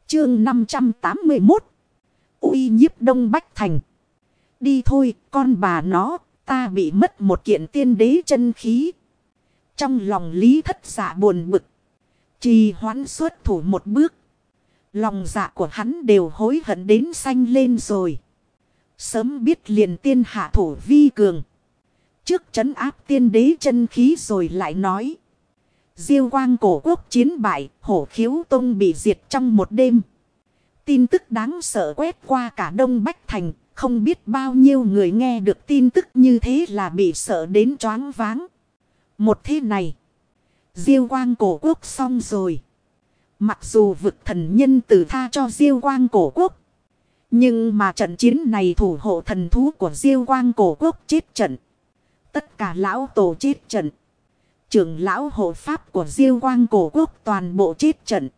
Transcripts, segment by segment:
Chương 581. Uy nhiếp Đông Bách Thành. Đi thôi, con bà nó, ta bị mất một kiện tiên đế chân khí. Trong lòng Lý Thất Dạ buồn bực, trì hoãn xuất thủ một bước. Lòng dạ của hắn đều hối hận đến xanh lên rồi. Sớm biết liền tiên hạ thủ vi cường, trước trấn áp tiên đế chân khí rồi lại nói. Diêu Quang cổ quốc chiến bại, Hổ Khiếu Tông bị diệt trong một đêm. Tin tức đáng sợ quét qua cả Đông Bách Thành, không biết bao nhiêu người nghe được tin tức như thế là bị sợ đến choáng váng. Một thế này, Diêu Quang cổ quốc xong rồi. Mặc dù vực thần nhân tử tha cho Diêu Quang cổ quốc, nhưng mà trận chiến này thủ hộ thần thú của Diêu Quang cổ quốc chết trận. Tất cả lão tổ chết trận. Trưởng lão hộ pháp của Diêu Quang cổ quốc toàn bộ chết trận.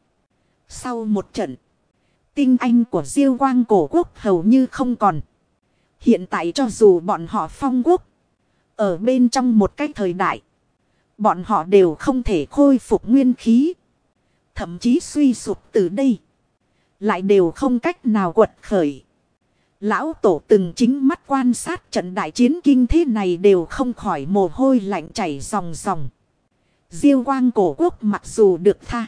Sau một trận, tinh anh của Diêu Quang cổ quốc hầu như không còn. Hiện tại cho dù bọn họ phong quốc, ở bên trong một cái thời đại, bọn họ đều không thể khôi phục nguyên khí. Thậm chí suy sụp từ đây, lại đều không cách nào quật khởi. Lão tổ từng chính mắt quan sát trận đại chiến kinh thế này đều không khỏi mồ hôi lạnh chảy ròng ròng. Diêu Quang cổ quốc mặc dù được tha,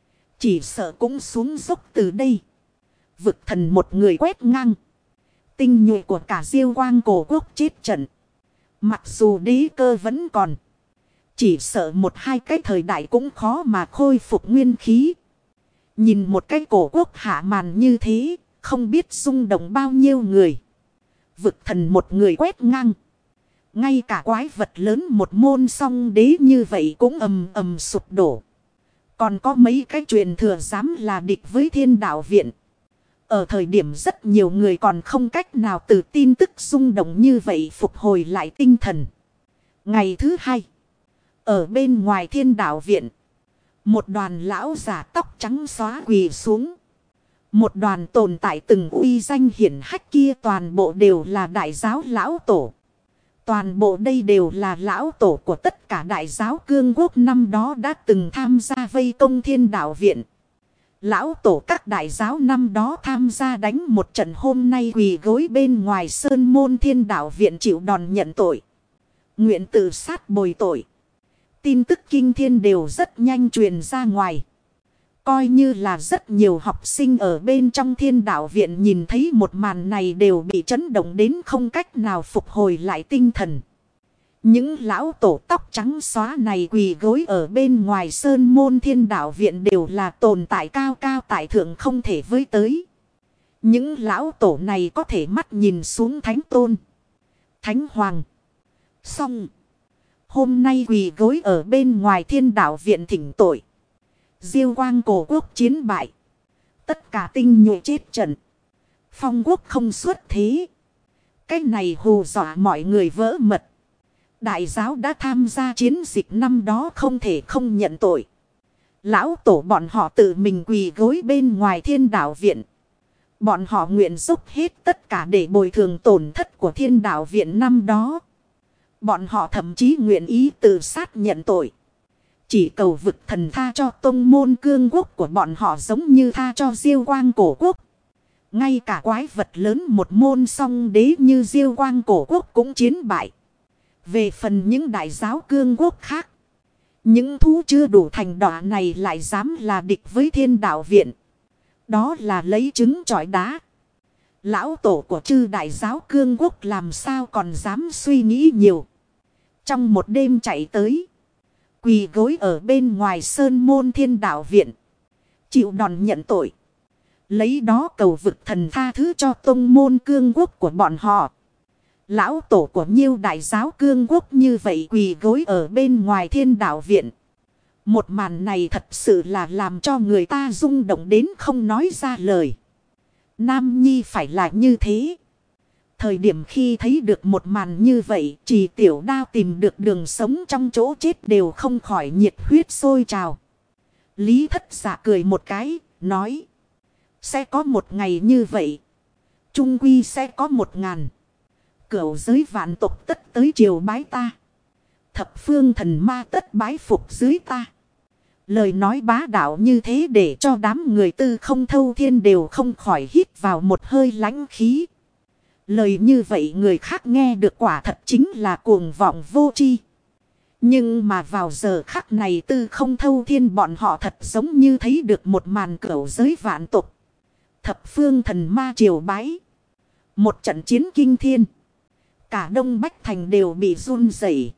chỉ sợ cũng xuống dốc từ đây. Vực thần một người quét ngang, tinh nhuệ của cả Diêu Quang cổ quốc chết trận. Mặc dù đế cơ vẫn còn, chỉ sợ một hai cái thời đại cũng khó mà khôi phục nguyên khí. Nhìn một cái cổ quốc hạ màn như thế, không biết rung động bao nhiêu người. Vực thần một người quét ngang, ngay cả quái vật lớn một môn song đế như vậy cũng ầm ầm sụp đổ. Còn có mấy cái truyền thừa dám là địch với Thiên Đạo Viện. Ở thời điểm rất nhiều người còn không cách nào từ tin tức rung động như vậy phục hồi lại tinh thần. Ngày thứ hai, ở bên ngoài Thiên Đạo Viện, một đoàn lão giả tóc trắng xóa quỳ xuống. Một đoàn tồn tại từng uy danh hiển hách kia toàn bộ đều là đại giáo lão tổ. Toàn bộ đây đều là lão tổ của tất cả đại giáo cương quốc năm đó đã từng tham gia vây công Thiên Đạo Viện. Lão tổ các đại giáo năm đó tham gia đánh một trận, hôm nay quỳ gối bên ngoài sơn môn Thiên Đạo Viện chịu đòn nhận tội. Nguyện tự sát bồi tội. Tin tức kinh thiên đều rất nhanh truyền ra ngoài. Coi như là rất nhiều học sinh ở bên trong Thiên Đạo Viện nhìn thấy một màn này đều bị chấn động đến không cách nào phục hồi lại tinh thần. Những lão tổ tóc trắng xóa này quỳ gối ở bên ngoài sơn môn Thiên Đạo Viện đều là tồn tại cao cao tại thượng không thể với tới. Những lão tổ này có thể mắt nhìn xuống thánh tôn, thánh hoàng. Xong, hôm nay quỳ gối ở bên ngoài Thiên Đạo Viện thỉnh tội. Diêu Quang cổ quốc chiến bại, tất cả tinh nhuệ chết trận, phong quốc không xuất thế. Cái này hù dọa mọi người vỡ mật. Đại giáo đã tham gia chiến dịch năm đó không thể không nhận tội. Lão tổ bọn họ tự mình quỳ gối bên ngoài Thiên Đạo Viện. Bọn họ nguyện dốc hết tất cả để bồi thường tổn thất của Thiên Đạo Viện năm đó. Bọn họ thậm chí nguyện ý tự sát nhận tội. Chỉ cầu vực thần tha cho tông môn cương quốc của bọn họ giống như tha cho Diêu Quang cổ quốc. Ngay cả quái vật lớn một môn song đế như Diêu Quang cổ quốc cũng chiến bại. Về phần những đại giáo cương quốc khác, những thú chưa đủ thành đọa này lại dám là địch với Thiên Đạo Viện. Đó là lấy trứng trọi đá. Lão tổ của chư đại giáo cương quốc làm sao còn dám suy nghĩ nhiều. Trong một đêm chạy tới, quỳ gối ở bên ngoài sơn môn Thiên Đạo Viện, chịu đòn nhận tội. Lấy đó cầu vực thần tha thứ cho tông môn cương quốc của bọn họ. Lão tổ của nhiêu đại giáo cương quốc như vậy quỳ gối ở bên ngoài Thiên Đạo Viện. Một màn này thật sự là làm cho người ta rung động đến không nói ra lời. Nam Nhi phải là như thế. Thời điểm khi thấy được một màn như vậy, Trì Tiểu Đao tìm được đường sống trong chỗ chết đều không khỏi nhiệt huyết sôi trào. Lý Thất Dạ cười một cái, nói: sẽ có một ngày như vậy, chung quy sẽ có 1000 cửu giới vạn tộc tất tới triều bái ta. Thập phương thần ma tất bái phục dưới ta. Lời nói bá đạo như thế để cho đám người Tư Không Thâu Thiên đều không khỏi hít vào một hơi lãnh khí. Lời như vậy người khác nghe được quả thật chính là cuồng vọng vô tri. Nhưng mà vào giờ khắc này Tư Không Thâu Thiên bọn họ thật giống như thấy được một màn cửu giới vạn tục. Thập phương thần ma triều bái. Một trận chiến kinh thiên. Cả Đông Bách Thành đều bị run rẩy.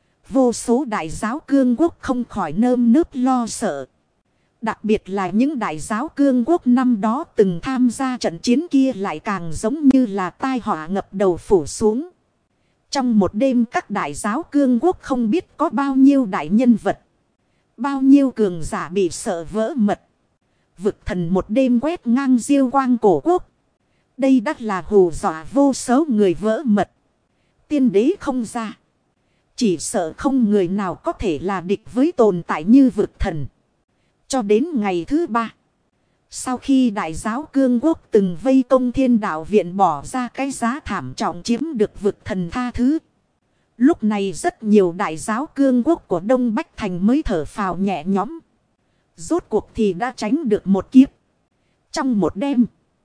Vô số đại giáo cương quốc không khỏi nơm nớp lo sợ. Đặc biệt là những đại giáo cương quốc năm đó từng tham gia trận chiến kia lại càng giống như là tai họa ngập đầu phủ xuống. Trong một đêm các đại giáo cương quốc không biết có bao nhiêu đại nhân vật. Bao nhiêu cường giả bị sợ vỡ mật. Vực thần một đêm quét ngang Diêu Quang cổ quốc. Đây đắt là hù dọa vô số người vỡ mật. Tiên đế không ra. Chỉ sợ không người nào có thể là địch với tồn tại như vực thần. Cho đến ngày thứ 3. Sau khi đại giáo cương quốc từng vây công Thiên Đạo Viện bỏ ra cái giá thảm trọng chiếm được vực thần tha thứ. Lúc này rất nhiều đại giáo cương quốc của Đông Bách Thành mới thở phào nhẹ nhõm. Rốt cuộc thì đã tránh được một kiếp. Trong một đêm,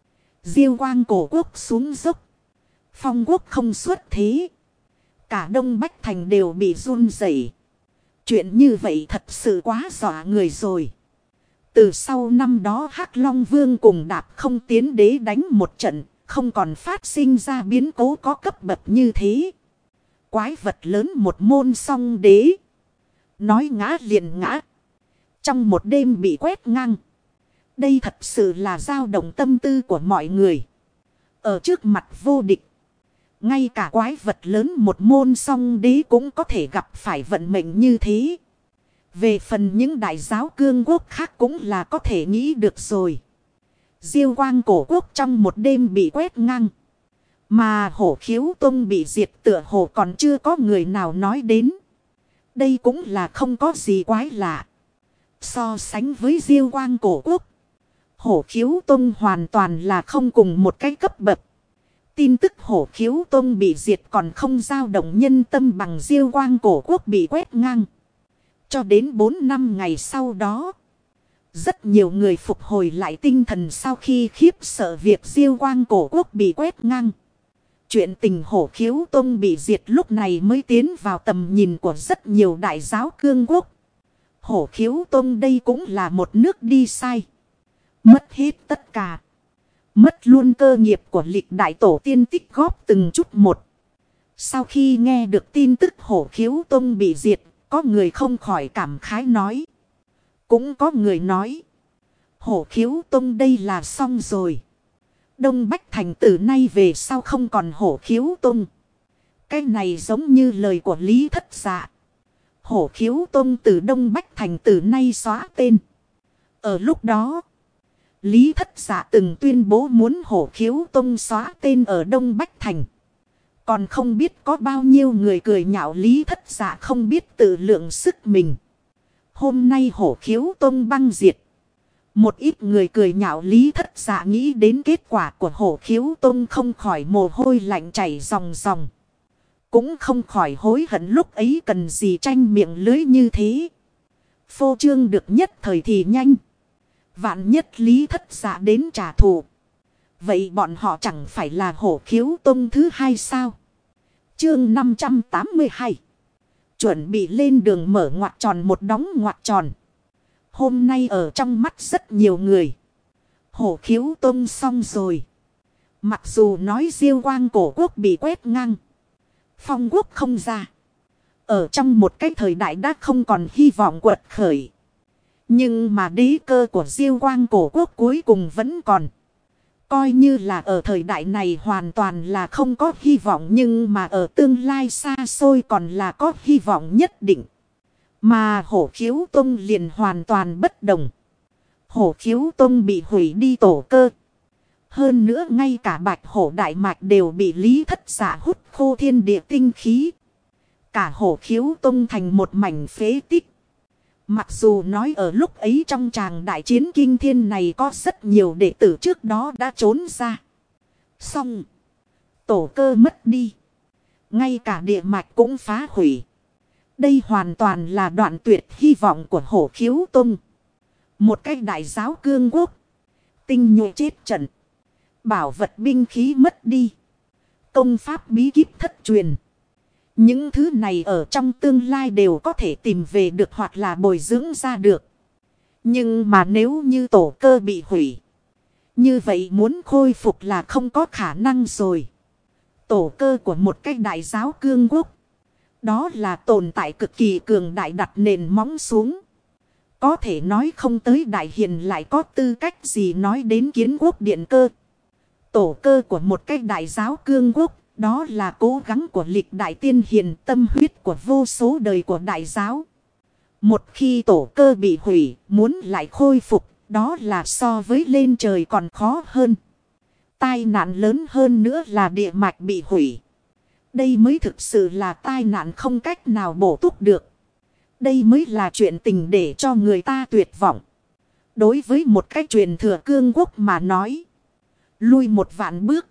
Diêu Quang cổ quốc xuống dốc. Phong quốc không xuất thế. Cả Đông Bách Thành đều bị run rẩy. Chuyện như vậy thật sự quá dọa người rồi. Từ sau năm đó Hắc Long Vương cùng Đạp Không Tiến Đế đánh một trận, không còn phát sinh ra biến cố có cấp bậc như thế. Quái vật lớn một môn song đế. Nói ngã liền ngã. Trong một đêm bị quét ngang. Đây thật sự là dao động tâm tư của mọi người. Ở trước mặt vô địch. Ngay cả quái vật lớn một môn song đế cũng có thể gặp phải vận mệnh như thế. Về phần những đại giáo cương quốc khác cũng là có thể nghĩ được rồi. Diêu Quang cổ quốc trong một đêm bị quét ngang. Mà Hổ Khiếu Tông bị diệt tựa hồ còn chưa có người nào nói đến. Đây cũng là không có gì quái lạ. So sánh với Diêu Quang cổ quốc, Hổ Khiếu Tông hoàn toàn là không cùng một cái cấp bậc. Tin tức Hổ Khiếu Tông bị diệt còn không dao động nhân tâm bằng Diêu Quang cổ quốc bị quét ngang. Cho đến 4 năm ngày sau đó, rất nhiều người phục hồi lại tinh thần sau khi khiếp sợ việc Diêu Quang cổ quốc bị quét ngang. Chuyện tình Hổ Khiếu Tông bị diệt lúc này mới tiến vào tầm nhìn của rất nhiều đại giáo cương quốc. Hổ Khiếu Tông đây cũng là một nước đi sai. Mất hết tất cả. Mất luôn cơ nghiệp của lịch đại tổ tiên tích góp từng chút một. Sau khi nghe được tin tức Hổ Khiếu Tông bị diệt, có người không khỏi cảm khái nói. Cũng có người nói. Hổ Khiếu Tông đây là xong rồi. Đông Bách Thành từ nay về sau không còn Hổ Khiếu Tông. Cái này giống như lời của Lý Thất Dạ. Hổ Khiếu Tông từ Đông Bách Thành từ nay xóa tên. Ở lúc đó, Lý Thất Dạ từng tuyên bố muốn Hổ Khiếu Tông xóa tên ở Đông Bách Thành. Còn không biết có bao nhiêu người cười nhạo Lý Thất Dạ không biết tự lượng sức mình. Hôm nay Hổ Khiếu Tông băng diệt. Một ít người cười nhạo Lý Thất Dạ nghĩ đến kết quả của Hổ Khiếu Tông không khỏi mồ hôi lạnh chảy ròng ròng. Cũng không khỏi hối hận lúc ấy cần gì tranh miệng lưới như thế. Phô trương được nhất thời thì nhanh. Vạn nhất Lý Thất Dạ đến trả thù. Vậy bọn họ chẳng phải là Hổ Khiếu Tông thứ hai sao? Chương 582. Chuẩn bị lên đường mở ngoặc tròn một đóng ngoặc tròn. Hôm nay ở trong mắt rất nhiều người. Hổ Khiếu Tông xong rồi. Mặc dù nói Diêu Quang cổ quốc bị quét ngang. Phong quốc không ra. Ở trong một cái thời đại đã không còn hy vọng quật khởi. Nhưng mà đế cơ của Diêu Quang cổ quốc cuối cùng vẫn còn. Coi như là ở thời đại này hoàn toàn là không có hy vọng. Nhưng mà ở tương lai xa xôi còn là có hy vọng nhất định. Mà Hổ Khiếu Tông liền hoàn toàn bất đồng. Hổ Khiếu Tông bị hủy đi tổ cơ. Hơn nữa ngay cả Bạch Hổ Đại Mạch đều bị Lý Thất Dạ hút khô thiên địa tinh khí. Cả Hổ Khiếu Tông thành một mảnh phế tích. Mặc dù nói ở lúc ấy trong tràng đại chiến kinh thiên này có rất nhiều đệ tử trước đó đã trốn ra. Xong. Tổ cơ mất đi. Ngay cả địa mạch cũng phá hủy. Đây hoàn toàn là đoạn tuyệt hy vọng của Hổ Khiếu Tông. Một cái đại giáo cương quốc. Tinh nhuệ chết trận. Bảo vật binh khí mất đi. Công pháp bí kíp thất truyền. Những thứ này ở trong tương lai đều có thể tìm về được hoặc là bồi dưỡng ra được. Nhưng mà nếu như tổ cơ bị hủy. Như vậy muốn khôi phục là không có khả năng rồi. Tổ cơ của một cái đại giáo cương quốc. Đó là tồn tại cực kỳ cường đại đặt nền móng xuống. Có thể nói không tới đại hiền lại có tư cách gì nói đến kiến quốc điện cơ. Tổ cơ của một cái đại giáo cương quốc. Đó là cố gắng của lịch đại tiên hiền, tâm huyết của vô số đời của đại giáo. Một khi tổ cơ bị hủy, muốn lại khôi phục, đó là so với lên trời còn khó hơn. Tai nạn lớn hơn nữa là địa mạch bị hủy. Đây mới thực sự là tai nạn không cách nào bổ túc được. Đây mới là chuyện tình để cho người ta tuyệt vọng. Đối với một cái truyền thừa cương quốc mà nói, lui một vạn bước.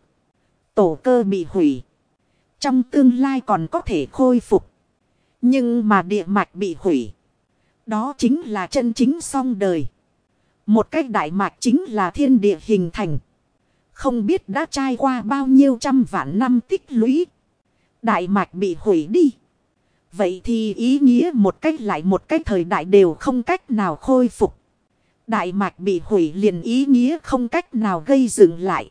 Tổ cơ bị hủy. Trong tương lai còn có thể khôi phục. Nhưng mà địa mạch bị hủy. Đó chính là chân chính song đời. Một cách đại mạch chính là thiên địa hình thành. Không biết đã trải qua bao nhiêu trăm vạn năm tích lũy. Đại mạch bị hủy đi. Vậy thì ý nghĩa một cách lại một cái thời đại đều không cách nào khôi phục. Đại mạch bị hủy liền ý nghĩa không cách nào gây dựng lại.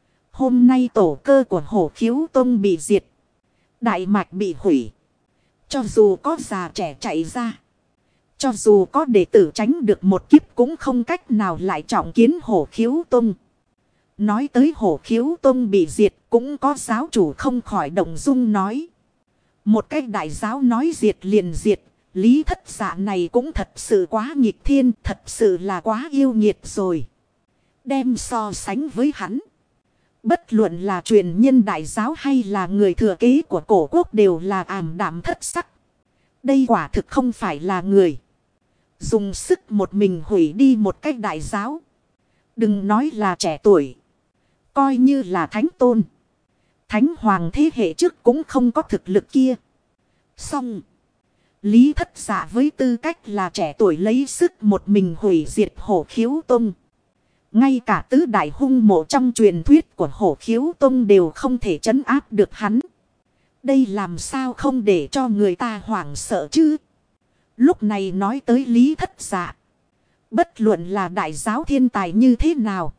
Hôm nay tổ cơ của Hổ Khiếu Tông bị diệt. Đại mạch bị hủy. Cho dù có già trẻ chạy ra. Cho dù có đệ tử tránh được một kiếp cũng không cách nào lại trọng kiến Hổ Khiếu Tông. Nói tới Hổ Khiếu Tông bị diệt cũng có giáo chủ không khỏi động dung nói. Một cách đại giáo nói diệt liền diệt. Lý Thất Dạ này cũng thật sự quá nghịch thiên, thật sự là quá yêu nghiệt rồi. Đem so sánh với hắn. Bất luận là truyền nhân đại giáo hay là người thừa kế của cổ quốc đều là ảm đạm thất sắc. Đây quả thực không phải là người. Dùng sức một mình hủy đi một cách đại giáo. Đừng nói là trẻ tuổi. Coi như là thánh tôn. Thánh hoàng thế hệ trước cũng không có thực lực kia. Xong. Lý Thất Dạ với tư cách là trẻ tuổi lấy sức một mình hủy diệt Hổ Khiếu Tông. Ngay cả tứ đại hung mộ trong truyền thuyết của Hổ Khiếu Tông đều không thể trấn áp được hắn. Đây làm sao không để cho người ta hoảng sợ chứ? Lúc này nói tới Lý Thất Dạ. Bất luận là đại giáo thiên tài như thế nào.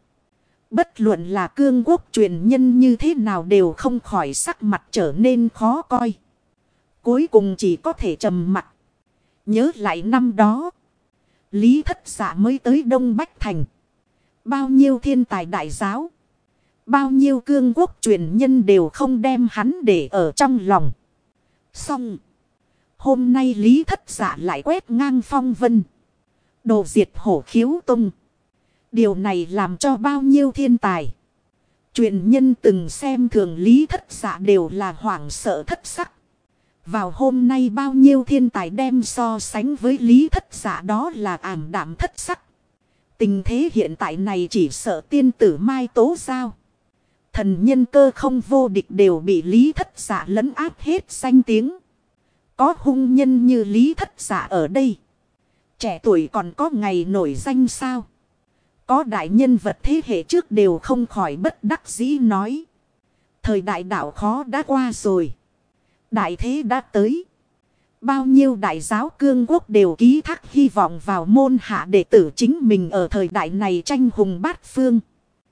Bất luận là cương quốc truyền nhân như thế nào đều không khỏi sắc mặt trở nên khó coi. Cuối cùng chỉ có thể trầm mặc. Nhớ lại năm đó. Lý Thất Dạ mới tới Đông Bách Thành. Bao nhiêu thiên tài đại giáo. Bao nhiêu cương quốc truyền nhân đều không đem hắn để ở trong lòng. Xong. Hôm nay Lý Thất Dạ lại quét ngang phong vân. Đồ diệt Hổ Khiếu Tông. Điều này làm cho bao nhiêu thiên tài. Truyền nhân từng xem thường Lý Thất Dạ đều là hoảng sợ thất sắc. Vào hôm nay bao nhiêu thiên tài đem so sánh với Lý Thất Dạ đó là ảm đạm thất sắc. Tình thế hiện tại này chỉ sợ tiên tử Mai Tố Giao. Thần Nhân Cơ không vô địch đều bị Lý Thất Dạ lấn áp hết danh tiếng. Có hung nhân như Lý Thất Dạ ở đây. Trẻ tuổi còn có ngày nổi danh sao? Có đại nhân vật thế hệ trước đều không khỏi bất đắc dĩ nói. Thời đại đạo khó đã qua rồi. Đại thế đã tới. Bao nhiêu đại giáo cương quốc đều ký thác hy vọng vào môn hạ đệ tử chính mình ở thời đại này tranh hùng bát phương.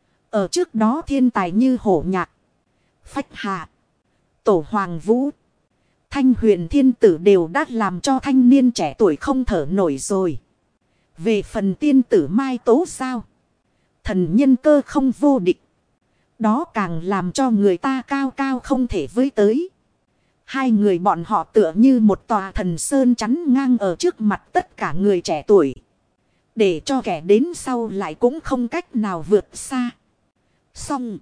Ở trước đó thiên tài như Hổ Nhạc, Phách Hạ, Tổ Hoàng Vũ, Thanh Huyền Thiên Tử đều đã làm cho thanh niên trẻ tuổi không thở nổi rồi. Về phần tiên tử Mai Tố Giao, Thần Nhân Cơ không vô địch. Đó càng làm cho người ta cao cao không thể với tới. Hai người bọn họ tựa như một tòa thần sơn chắn ngang ở trước mặt tất cả người trẻ tuổi. Để cho kẻ đến sau lại cũng không cách nào vượt xa. Xong.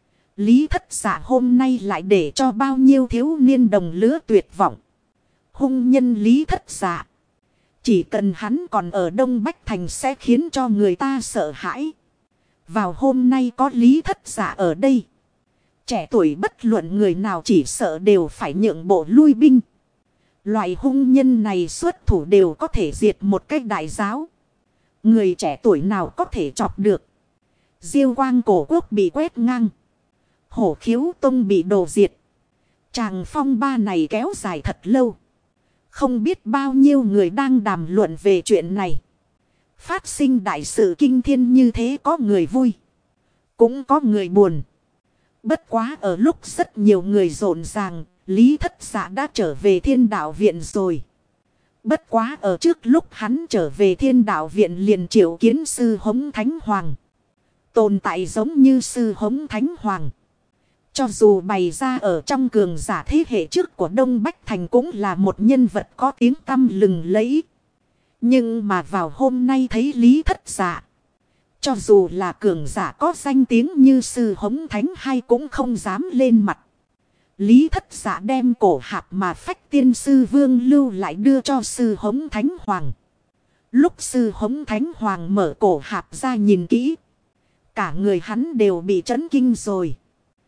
Lý Thất Dạ hôm nay lại để cho bao nhiêu thiếu niên đồng lứa tuyệt vọng. Hung nhân Lý Thất Dạ. Chỉ cần hắn còn ở Đông Bách Thành sẽ khiến cho người ta sợ hãi. Vào hôm nay có Lý Thất Dạ ở đây. Trẻ tuổi bất luận người nào chỉ sợ đều phải nhượng bộ lui binh. Loại hung nhân này xuất thủ đều có thể diệt một cách đại giáo. Người trẻ tuổi nào có thể chọc được. Diêu quang cổ quốc bị quét ngang. Hổ khiếu tông bị đổ diệt. Tràng phong ba này kéo dài thật lâu. Không biết bao nhiêu người đang đàm luận về chuyện này. Phát sinh đại sự kinh thiên như thế, có người vui, cũng có người buồn. Bất quá ở lúc rất nhiều người rộn ràng, Lý Thất Dạ đã trở về Thiên Đạo Viện rồi. Bất quá ở trước lúc hắn trở về Thiên Đạo Viện liền triệu kiến Sư Hống Thánh Hoàng. Tồn tại giống như Sư Hống Thánh Hoàng, cho dù bày ra ở trong cường giả thế hệ trước của Đông Bách Thành, cũng là một nhân vật có tiếng tăm lừng lẫy. Nhưng mà vào hôm nay thấy Lý Thất Dạ, cho dù là cường giả có danh tiếng như Sư Hống Thánh hay cũng không dám lên mặt. Lý Thất Dạ đem cổ hạp mà Phách Tiên Sư Vương lưu lại đưa cho Sư Hống Thánh Hoàng. Lúc Sư Hống Thánh Hoàng mở cổ hạp ra nhìn kỹ, cả người hắn đều bị chấn kinh rồi.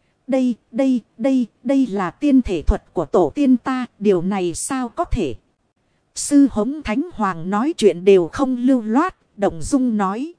Đây là tiên thể thuật của tổ tiên ta, điều này sao có thể? Sư Hống Thánh Hoàng nói chuyện đều không lưu loát, động dung nói.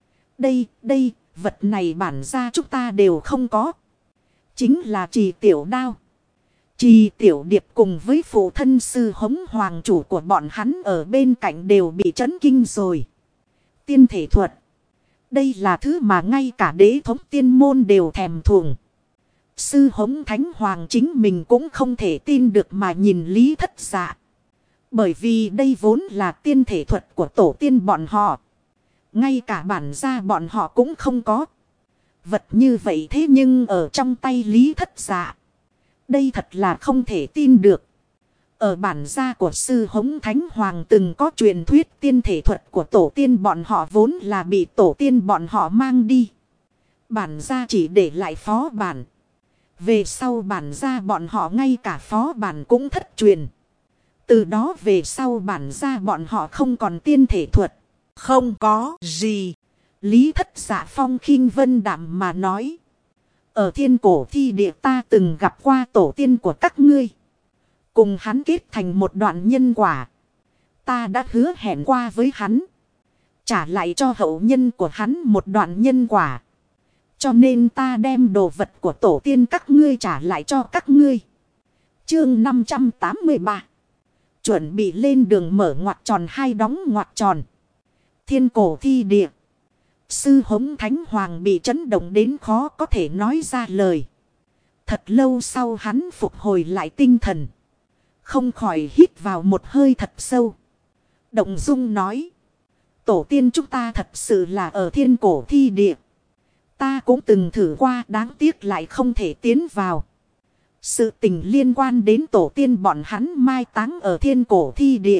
Đây, vật này bản ra chúng ta đều không có. Chính là Trì Tiểu Đao. Trì Tiểu Điệp cùng với phụ thân Sư Hống Hoàng chủ của bọn hắn ở bên cạnh đều bị chấn kinh rồi. Tiên thể thuật. Đây là thứ mà ngay cả đế thống tiên môn đều thèm thuồng. Sư Hống Thánh Hoàng chính mình cũng không thể tin được mà nhìn Lý Thất Dạ. Bởi vì đây vốn là tiên thể thuật của tổ tiên bọn họ. Ngay cả bản gia bọn họ cũng không có. Vật như vậy thế nhưng ở trong tay Lý Thất Dạ. Đây thật là không thể tin được. Ở bản gia của Sư Hống Thánh Hoàng từng có truyền thuyết tiên thể thuật của tổ tiên bọn họ vốn là bị tổ tiên bọn họ mang đi. Bản gia chỉ để lại phó bản. Về sau bản gia bọn họ ngay cả phó bản cũng thất truyền. Từ đó về sau bản gia bọn họ không còn tiên thể thuật. Không có gì. Lý Thất Dạ phong khinh vân đạm mà nói. Ở thiên cổ thi địa ta từng gặp qua tổ tiên của các ngươi. Cùng hắn kết thành một đoạn nhân quả. Ta đã hứa hẹn qua với hắn. Trả lại cho hậu nhân của hắn một đoạn nhân quả. Cho nên ta đem đồ vật của tổ tiên các ngươi trả lại cho các ngươi. Chương 583. Chuẩn bị lên đường mở ngoặc tròn hay đóng ngoặc tròn. Thiên cổ thi địa. Sư Hống Thánh Hoàng bị chấn động đến khó có thể nói ra lời. Thật lâu sau hắn phục hồi lại tinh thần. Không khỏi hít vào một hơi thật sâu. Động dung nói. Tổ tiên chúng ta thật sự là ở thiên cổ thi địa. Ta cũng từng thử qua, đáng tiếc lại không thể tiến vào. Sự tình liên quan đến tổ tiên bọn hắn mai táng ở thiên cổ thi địa.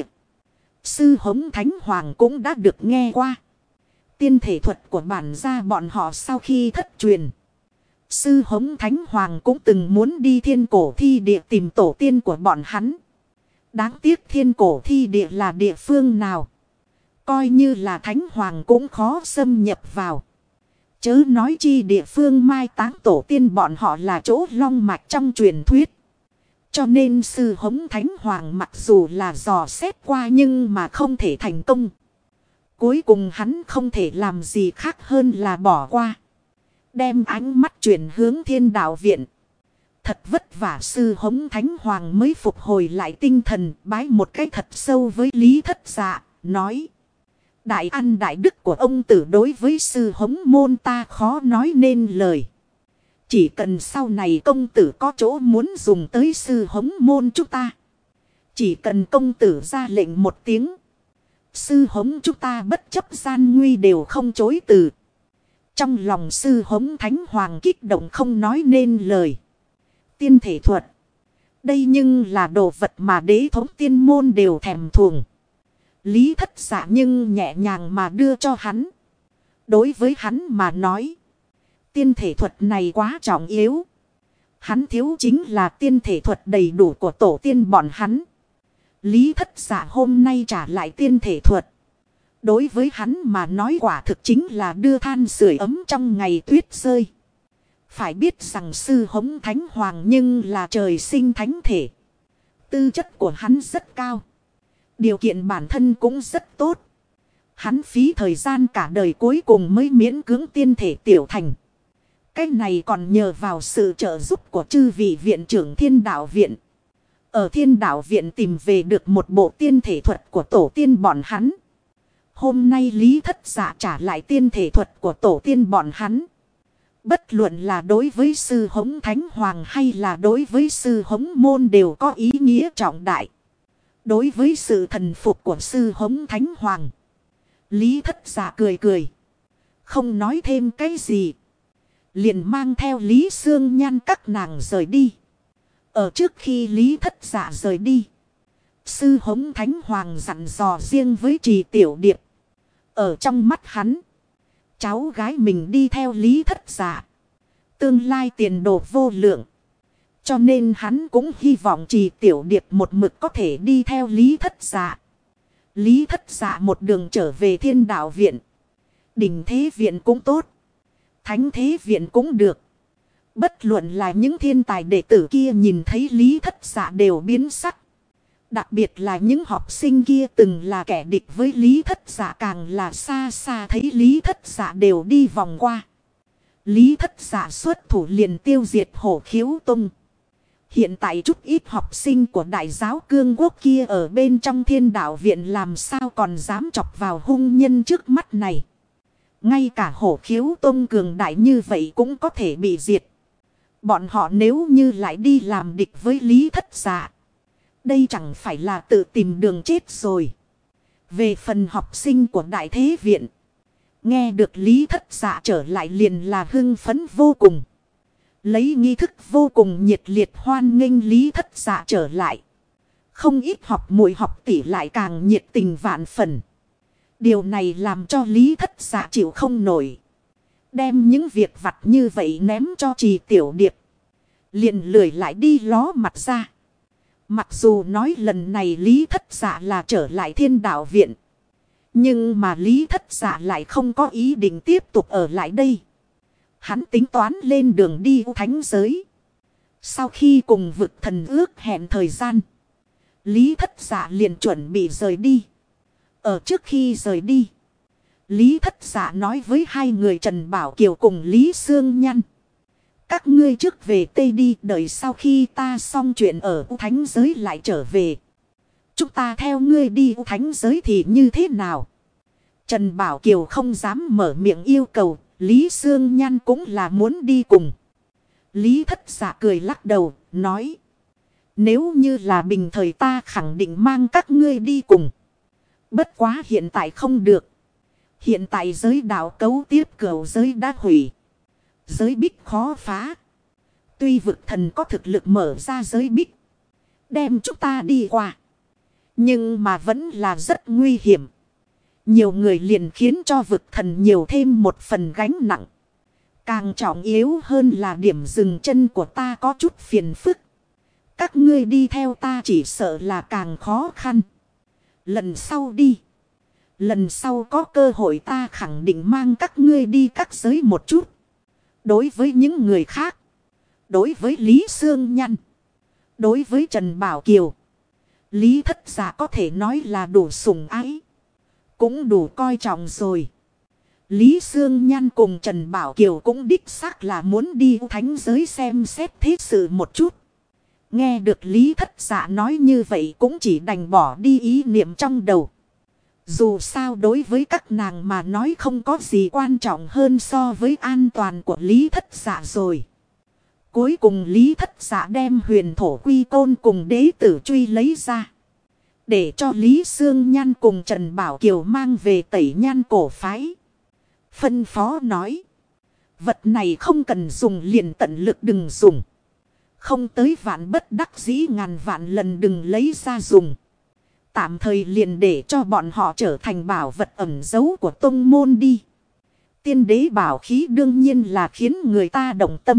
Sư Hống Thánh Hoàng cũng đã được nghe qua. Tiên thể thuật của bản gia bọn họ sau khi thất truyền. Sư Hống Thánh Hoàng cũng từng muốn đi thiên cổ thi địa tìm tổ tiên của bọn hắn. Đáng tiếc thiên cổ thi địa là địa phương nào. Coi như là Thánh Hoàng cũng khó xâm nhập vào. Chớ nói chi địa phương mai táng tổ tiên bọn họ là chỗ long mạch trong truyền thuyết. Cho nên Sư Hống Thánh Hoàng mặc dù là dò xét qua nhưng mà không thể thành công. Cuối cùng hắn không thể làm gì khác hơn là bỏ qua. Đem ánh mắt chuyển hướng Thiên Đạo Viện. Thật vất vả Sư Hống Thánh Hoàng mới phục hồi lại tinh thần, bái một cái thật sâu với Lý Thất Dạ, nói. Đại ăn đại đức của ông tử đối với Sư Hống môn ta khó nói nên lời. Chỉ cần sau này công tử có chỗ muốn dùng tới Sư Hống môn chúng ta. Chỉ cần công tử ra lệnh một tiếng. Sư Hống chúng ta bất chấp gian nguy đều không chối từ. Trong lòng Sư Hống Thánh Hoàng kích động không nói nên lời. Tiên thể thuật. Đây nhưng là đồ vật mà đế thống tiên môn đều thèm thuồng. Lý Thất Dạ nhưng nhẹ nhàng mà đưa cho hắn. Đối với hắn mà nói. Tiên thể thuật này quá trọng yếu. Hắn thiếu chính là tiên thể thuật đầy đủ của tổ tiên bọn hắn. Lý Thất Dạ hôm nay trả lại tiên thể thuật. Đối với hắn mà nói quả thực chính là đưa than sưởi ấm trong ngày tuyết rơi. Phải biết rằng Sư Hống Thánh Hoàng nhưng là trời sinh thánh thể. Tư chất của hắn rất cao. Điều kiện bản thân cũng rất tốt. Hắn phí thời gian cả đời cuối cùng mới miễn cưỡng tiên thể tiểu thành. Cái này còn nhờ vào sự trợ giúp của chư vị viện trưởng Thiên Đạo Viện. Ở Thiên Đạo Viện tìm về được một bộ tiên thể thuật của tổ tiên bọn hắn. Hôm nay Lý Thất Dạ trả lại tiên thể thuật của tổ tiên bọn hắn. Bất luận là đối với sư Hống Thánh Hoàng hay là đối với sư Hống Môn đều có ý nghĩa trọng đại. Đối với sự thần phục của sư Hống Thánh Hoàng, Lý Thất Dạ cười cười, không nói thêm cái gì. Liền mang theo Lý Sương Nhan các nàng rời đi. Ở trước khi Lý Thất Dạ rời đi, sư Hống Thánh Hoàng dặn dò riêng với Trì Tiểu Điệp. Ở trong mắt hắn, cháu gái mình đi theo Lý Thất Dạ, tương lai tiền đồ vô lượng. Cho nên hắn cũng hy vọng Trì Tiểu Điệp một mực có thể đi theo Lý Thất Dạ. Lý Thất Dạ một đường trở về Thiên Đạo Viện. Đỉnh Thế Viện cũng tốt, Thánh Thế Viện cũng được. Bất luận là những thiên tài đệ tử kia nhìn thấy Lý Thất Dạ đều biến sắc. Đặc biệt là những học sinh kia từng là kẻ địch với Lý Thất Dạ càng là xa xa thấy Lý Thất Dạ đều đi vòng qua. Lý Thất Dạ xuất thủ liền tiêu diệt Hổ Khiếu Tông. Hiện tại chút ít học sinh của Đại giáo Cương Quốc kia ở bên trong Thiên Đạo Viện làm sao còn dám chọc vào hung nhân trước mắt này. Ngay cả Hổ Khiếu Tông cường đại như vậy cũng có thể bị diệt. Bọn họ nếu như lại đi làm địch với Lý Thất Dạ, đây chẳng phải là tự tìm đường chết rồi. Về phần học sinh của Đại Thế Viện, nghe được Lý Thất Dạ trở lại liền là hưng phấn vô cùng. Lấy nghi thức vô cùng nhiệt liệt hoan nghênh Lý Thất Dạ trở lại. Không ít học muội học tỷ lại càng nhiệt tình vạn phần. Điều này làm cho Lý Thất Dạ chịu không nổi. Đem những việc vặt như vậy ném cho Trì Tiểu Điệp. Liền lười lại đi ló mặt ra. Mặc dù nói lần này Lý Thất Dạ là trở lại Thiên Đạo Viện. Nhưng mà Lý Thất Dạ lại không có ý định tiếp tục ở lại đây. Hắn tính toán lên đường đi thánh giới. Sau khi cùng vực thần ước hẹn thời gian, Lý Thất Dạ liền chuẩn bị rời đi. Ở trước khi rời đi, Lý Thất Dạ nói với hai người Trần Bảo Kiều cùng Lý Sương Nhan. Các ngươi trước về Tây đi, đợi sau khi ta xong chuyện ở thánh giới lại trở về. Chúng ta theo ngươi đi thánh giới thì như thế nào? Trần Bảo Kiều không dám mở miệng yêu cầu, Lý Sương Nhan cũng là muốn đi cùng. Lý Thất Dạ cười lắc đầu, nói. Nếu như là bình thời ta khẳng định mang các ngươi đi cùng. Bất quá hiện tại không được. Hiện tại giới đạo cấu tiếp cửu giới đã hủy. Giới bích khó phá. Tuy vực thần có thực lực mở ra giới bích, đem chúng ta đi qua, nhưng mà vẫn là rất nguy hiểm. Nhiều người liền khiến cho vực thần nhiều thêm một phần gánh nặng. Càng trọng yếu hơn là điểm dừng chân của ta có chút phiền phức. Các ngươi đi theo ta chỉ sợ là càng khó khăn. Lần sau đi. Lần sau có cơ hội ta khẳng định mang các ngươi đi các giới một chút. Đối với những người khác, đối với Lý Sương Nhan, đối với Trần Bảo Kiều, Lý Thất Dạ có thể nói là đủ sủng ái, cũng đủ coi trọng rồi. Lý Sương Nhan cùng Trần Bảo Kiều cũng đích xác là muốn đi thánh giới xem xét thế sự một chút. Nghe được Lý Thất Dạ nói như vậy cũng chỉ đành bỏ đi ý niệm trong đầu. Dù sao đối với các nàng mà nói không có gì quan trọng hơn so với an toàn của Lý Thất Dạ rồi. Cuối cùng Lý Thất Dạ đem huyền thổ quy côn cùng đế tử truy lấy ra. Để cho Lý Sương Nhan cùng Trần Bảo Kiều mang về Tẩy Nhan cổ phái. Phân phó nói. Vật này không cần dùng liền tận lực đừng dùng. Không tới vạn bất đắc dĩ ngàn vạn lần đừng lấy ra dùng. Tạm thời liền để cho bọn họ trở thành bảo vật ẩn giấu của tông môn đi. Tiên đế bảo khí đương nhiên là khiến người ta động tâm.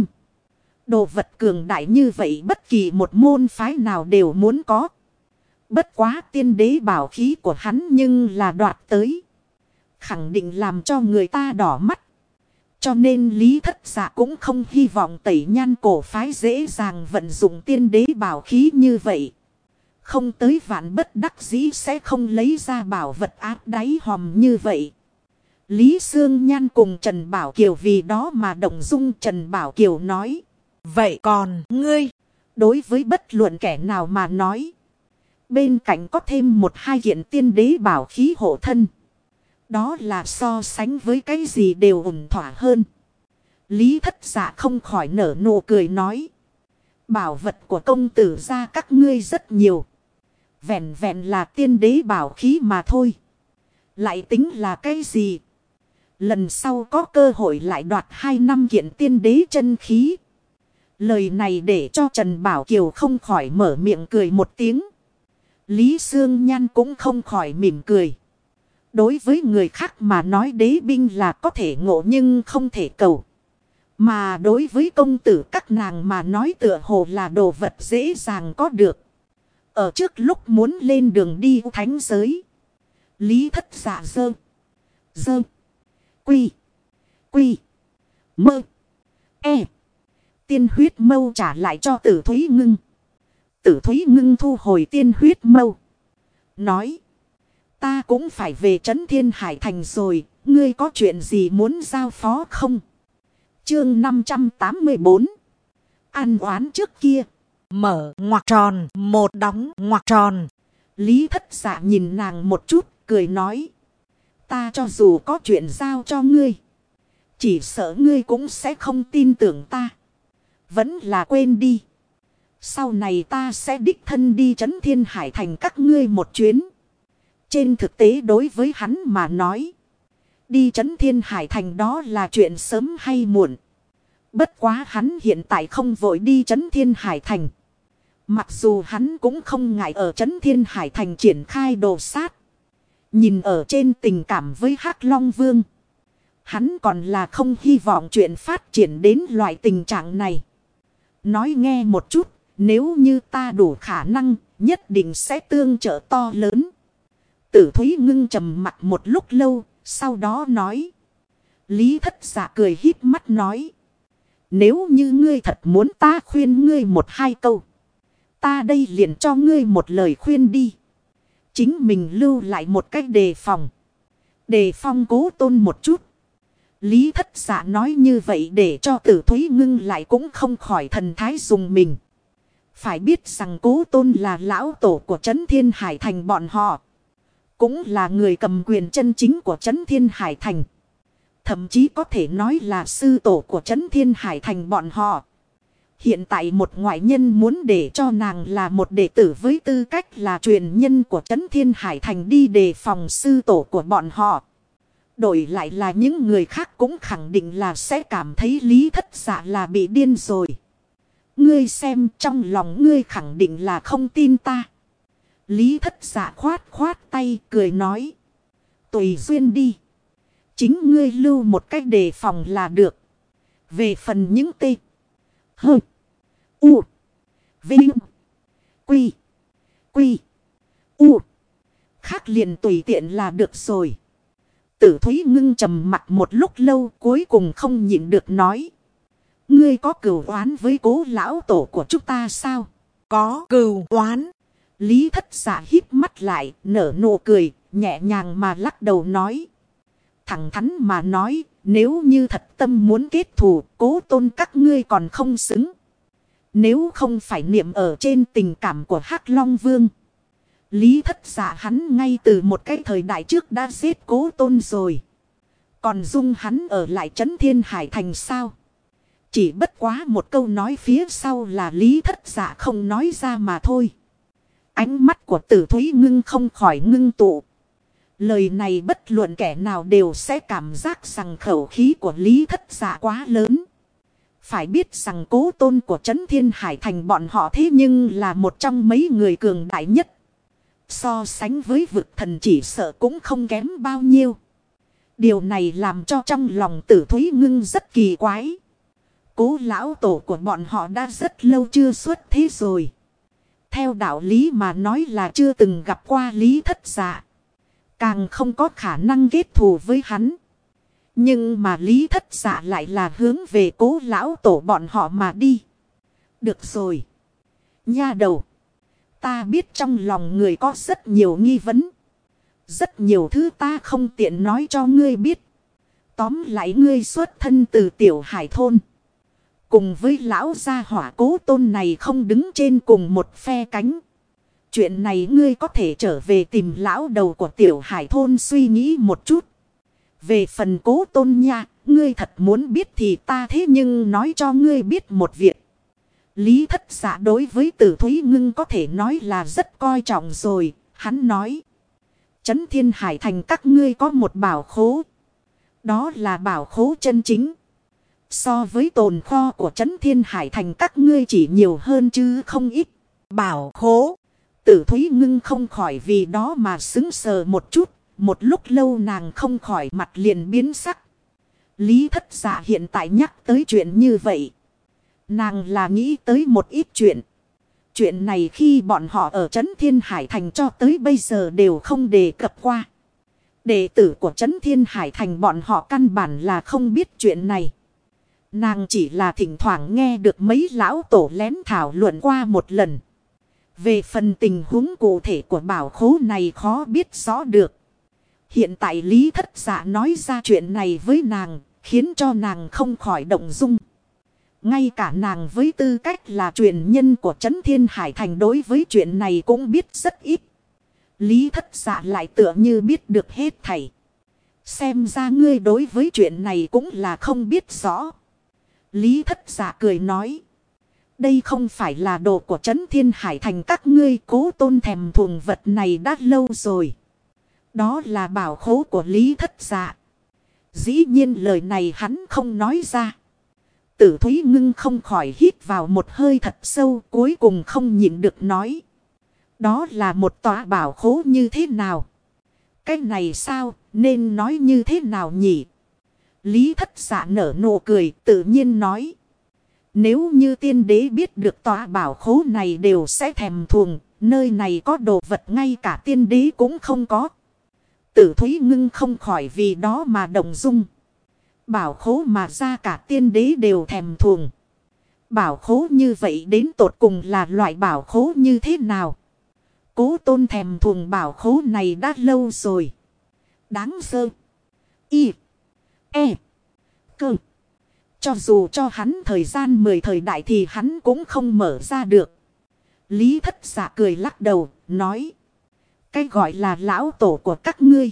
Đồ vật cường đại như vậy bất kỳ một môn phái nào đều muốn có. Bất quá tiên đế bảo khí của hắn nhưng là đoạt tới. Khẳng định làm cho người ta đỏ mắt. Cho nên Lý Thất Dạ cũng không hy vọng Tẩy Nhan cổ phái dễ dàng vận dụng tiên đế bảo khí như vậy. Không tới vạn bất đắc dĩ sẽ không lấy ra bảo vật áp đáy hòm như vậy. Lý Sương Nhan cùng Trần Bảo Kiều vì đó mà động dung. Trần Bảo Kiều nói. Vậy còn ngươi? Đối với bất luận kẻ nào mà nói. Bên cạnh có thêm một hai kiện tiên đế bảo khí hộ thân. Đó là so sánh với cái gì đều ổn thỏa hơn. Lý Thất Dạ không khỏi nở nụ cười nói. Bảo vật của công tử gia các ngươi rất nhiều. Vẹn vẹn là tiên đế bảo khí mà thôi. Lại tính là cái gì? Lần sau có cơ hội lại đoạt 2 năm kiện tiên đế chân khí. Lời này để cho Trần Bảo Kiều không khỏi mở miệng cười một tiếng. Lý Sương Nhan cũng không khỏi mỉm cười. Đối với người khác mà nói đế binh là có thể ngộ nhưng không thể cầu. Mà đối với công tử các nàng mà nói tựa hồ là đồ vật dễ dàng có được. Ở trước lúc muốn lên đường đi thánh giới. Lý Thất Dạ dơ. Quy. Mơ. Tiên huyết mâu trả lại cho Tử Thúy Ngưng. Tử Thúy Ngưng thu hồi tiên huyết mâu. Nói. Ta cũng phải về Trấn Thiên Hải Thành rồi. Ngươi có chuyện gì muốn giao phó không? Chương 584. Ăn oán trước kia. Mở ngoặc tròn. Một đóng ngoặc tròn. Lý Thất Dạ nhìn nàng một chút. Cười nói. Ta cho dù có chuyện giao cho ngươi. Chỉ sợ ngươi cũng sẽ không tin tưởng ta. Vẫn là quên đi. Sau này ta sẽ đích thân đi Trấn Thiên Hải Thành các ngươi một chuyến. Trên thực tế đối với hắn mà nói. Đi Trấn Thiên Hải Thành đó là chuyện sớm hay muộn. Bất quá hắn hiện tại không vội đi Trấn Thiên Hải Thành. Mặc dù hắn cũng không ngại ở Trấn Thiên Hải Thành triển khai đồ sát. Nhìn ở trên tình cảm với Hắc Long Vương. Hắn còn là không hy vọng chuyện phát triển đến loại tình trạng này. Nói nghe một chút, nếu như ta đủ khả năng, nhất định sẽ tương trợ to lớn. Tử Thúy Ngưng trầm mặt một lúc lâu, sau đó nói. Lý Thất Dạ cười híp mắt nói. Nếu như ngươi thật muốn ta khuyên ngươi một hai câu. Ta đây liền cho ngươi một lời khuyên đi. Chính mình lưu lại một cách đề phòng. Đề phòng Cố Tôn một chút. Lý Thất Dạ nói như vậy để cho Tử Thúy Ngưng lại cũng không khỏi thần thái dùng mình. Phải biết rằng Cố Tôn là lão tổ của Trấn Thiên Hải Thành bọn họ. Cũng là người cầm quyền chân chính của Trấn Thiên Hải Thành. Thậm chí có thể nói là sư tổ của Trấn Thiên Hải Thành bọn họ. Hiện tại một ngoại nhân muốn để cho nàng là một đệ tử với tư cách là truyền nhân của Trấn Thiên Hải Thành đi đề phòng sư tổ của bọn họ. Đổi lại là những người khác cũng khẳng định là sẽ cảm thấy Lý Thất Dạ là bị điên rồi. Ngươi xem trong lòng ngươi khẳng định là không tin ta. Lý Thất Dạ khoát tay cười nói. Tùy duyên đi. Chính ngươi lưu một cách đề phòng là được. Về phần những tê. Hơ. U. Vinh. Quy. U. Khác liền tùy tiện là được rồi. Tử Thúy Ngưng trầm mặt một lúc lâu cuối cùng không nhịn được nói. Ngươi có cừu oán với Cố lão tổ của chúng ta sao? Có cừu oán. Lý Thất Dạ híp mắt lại nở nụ cười nhẹ nhàng mà lắc đầu nói. Thẳng thắn mà nói nếu như thật tâm muốn kết thù Cố Tôn các ngươi còn không xứng. Nếu không phải niệm ở trên tình cảm của Hắc Long Vương. Lý Thất Dạ hắn ngay từ một cái thời đại trước đã giết Cố Tôn rồi. Còn dung hắn ở lại Trấn Thiên Hải Thành sao? Chỉ bất quá một câu nói phía sau là Lý Thất Dạ không nói ra mà thôi. Ánh mắt của Tử Thúy Ngưng không khỏi ngưng tụ. Lời này bất luận kẻ nào đều sẽ cảm giác rằng khẩu khí của Lý Thất Dạ quá lớn. Phải biết rằng Cố Tôn của Trấn Thiên Hải Thành bọn họ thế nhưng là một trong mấy người cường đại nhất. So sánh với vực thần chỉ sợ cũng không kém bao nhiêu. Điều này làm cho trong lòng Tử Thúy Ngưng rất kỳ quái. Cố lão tổ của bọn họ đã rất lâu chưa xuất thế rồi. Theo đạo lý mà nói là chưa từng gặp qua Lý Thất Dạ. Càng không có khả năng kết thù với hắn. Nhưng mà Lý Thất Dạ lại là hướng về Cố lão tổ bọn họ mà đi. Được rồi. Nha đầu. Ta biết trong lòng người có rất nhiều nghi vấn. Rất nhiều thứ ta không tiện nói cho ngươi biết. Tóm lại ngươi xuất thân từ Tiểu Hải thôn. Cùng với lão gia hỏa Cố Tôn này không đứng trên cùng một phe cánh. Chuyện này ngươi có thể trở về tìm lão đầu của Tiểu Hải thôn suy nghĩ một chút. Về phần Cố Tôn nha, ngươi thật muốn biết thì ta thế nhưng nói cho ngươi biết một việc. Lý Thất Dạ đối với Tử Thúy Ngưng có thể nói là rất coi trọng rồi. Hắn nói, Trấn Thiên Hải Thành các ngươi có một bảo khố. Đó là bảo khố chân chính. So với tồn kho của Trấn Thiên Hải Thành các ngươi chỉ nhiều hơn chứ không ít. Bảo khố. Tử Thúy Ngưng không khỏi vì đó mà sững sờ một chút. Một lúc lâu nàng không khỏi mặt liền biến sắc. Lý Thất Dạ hiện tại nhắc tới chuyện như vậy. Nàng là nghĩ tới một ít chuyện. Chuyện này khi bọn họ ở Trấn Thiên Hải Thành cho tới bây giờ đều không đề cập qua. Đệ tử của Trấn Thiên Hải Thành bọn họ căn bản là không biết chuyện này. Nàng chỉ là thỉnh thoảng nghe được mấy lão tổ lén thảo luận qua một lần. Về phần tình huống cụ thể của bảo khố này khó biết rõ được. Hiện tại Lý Thất Dạ nói ra chuyện này với nàng, khiến cho nàng không khỏi động dung. Ngay cả nàng với tư cách là truyền nhân của Trấn Thiên Hải Thành đối với chuyện này cũng biết rất ít. Lý Thất Dạ lại tựa như biết được hết thảy. Xem ra ngươi đối với chuyện này cũng là không biết rõ. Lý Thất Dạ cười nói. Đây không phải là đồ của Trấn Thiên Hải Thành các ngươi, Cố Tôn thèm thuồng vật này đã lâu rồi. Đó là bảo khố của Lý Thất Dạ. Dĩ nhiên lời này hắn không nói ra. Tử Thúy Ngưng không khỏi hít vào một hơi thật sâu, cuối cùng không nhịn được nói. Đó là một tòa bảo khố như thế nào? Cái này sao, nên nói như thế nào nhỉ? Lý Thất Dạ nở nụ cười, tự nhiên nói. Nếu như tiên đế biết được tòa bảo khố này đều sẽ thèm thuồng, nơi này có đồ vật ngay cả tiên đế cũng không có. Tử Thúy Ngưng không khỏi vì đó mà động dung. Bảo khố mà ra cả tiên đế đều thèm thuồng. Bảo khố như vậy đến tột cùng là loại bảo khố như thế nào? Cố Tôn thèm thuồng bảo khố này đã lâu rồi. Đáng sơ. Y. E. Cơ. Cho dù cho hắn thời gian 10 thời đại thì hắn cũng không mở ra được. Lý Thất Dạ cười lắc đầu, nói. Cái gọi là lão tổ của các ngươi.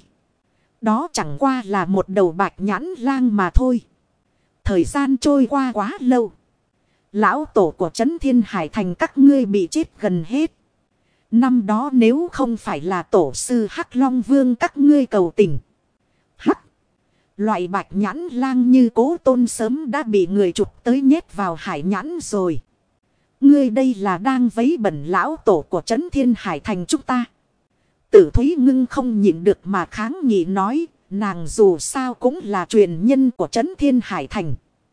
Đó chẳng qua là một đầu bạch nhãn lang mà thôi. Thời gian trôi qua quá lâu. Lão tổ của Trấn Thiên Hải Thành các ngươi bị chết gần hết. Năm đó nếu không phải là tổ sư Hắc Long Vương các ngươi cầu tình. Hắc. Loại bạch nhãn lang như Cố Tôn sớm đã bị người chụp tới nhét vào hải nhãn rồi. Ngươi đây là đang vấy bẩn lão tổ của Trấn Thiên Hải Thành chúng ta. Tử Thúy Ngưng không nhịn được mà kháng nghị nói. Nàng dù sao cũng là truyền nhân của Trấn Thiên Hải Thành.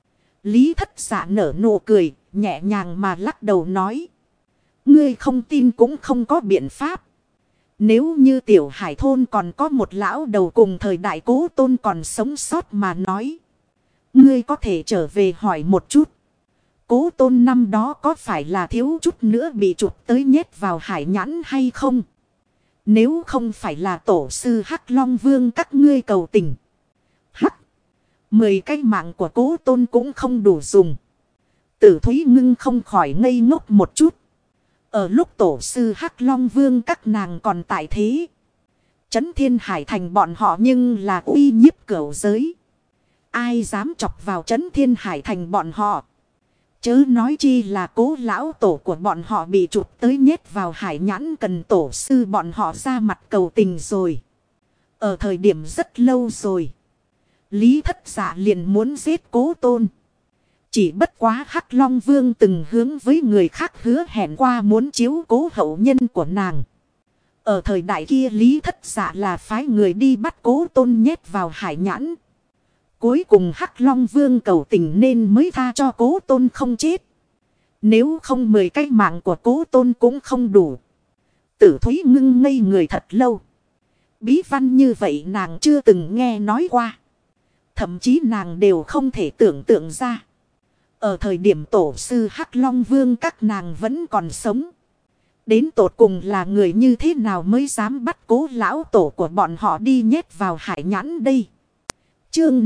Lý Thất Dạ nở nụ cười, nhẹ nhàng mà lắc đầu nói. Ngươi không tin cũng không có biện pháp. Nếu như Tiểu Hải thôn còn có một lão đầu cùng thời đại Cố Tôn còn sống sót mà nói. Ngươi có thể trở về hỏi một chút. Cố Tôn năm đó có phải là thiếu chút nữa bị chụp tới nhét vào hải nhãn hay không? Nếu không phải là tổ sư Hắc Long Vương các ngươi cầu tình. Hắc. 10 cái mạng của Cố Tôn cũng không đủ dùng. Tử Thúy Ngưng không khỏi ngây ngốc một chút. Ở lúc tổ sư Hắc Long Vương các nàng còn tại thế. Trấn Thiên Hải Thành bọn họ nhưng là uy nhiếp cửu giới. Ai dám chọc vào Trấn Thiên Hải Thành bọn họ. Chớ nói chi là Cố lão tổ của bọn họ bị chụp tới nhét vào hải nhãn cần tổ sư bọn họ ra mặt cầu tình rồi. Ở thời điểm rất lâu rồi. Lý Thất Dạ liền muốn giết Cố Tôn. Chỉ bất quá Hắc Long Vương từng hướng với người khác hứa hẹn qua muốn chiếu cố hậu nhân của nàng. Ở thời đại kia Lý Thất Dạ là phái người đi bắt Cố Tôn nhét vào hải nhãn. Cuối cùng Hắc Long Vương cầu tình nên mới tha cho Cố Tôn không chết. Nếu không 10 cái mạng của Cố Tôn cũng không đủ. Tử Thúy Ngưng ngây người thật lâu. Bí văn như vậy nàng chưa từng nghe nói qua. Thậm chí nàng đều không thể tưởng tượng ra. Ở thời điểm tổ sư Hắc Long Vương các nàng vẫn còn sống. Đến tột cùng là người như thế nào mới dám bắt Cố lão tổ của bọn họ đi nhét vào hải nhãn đây. Chương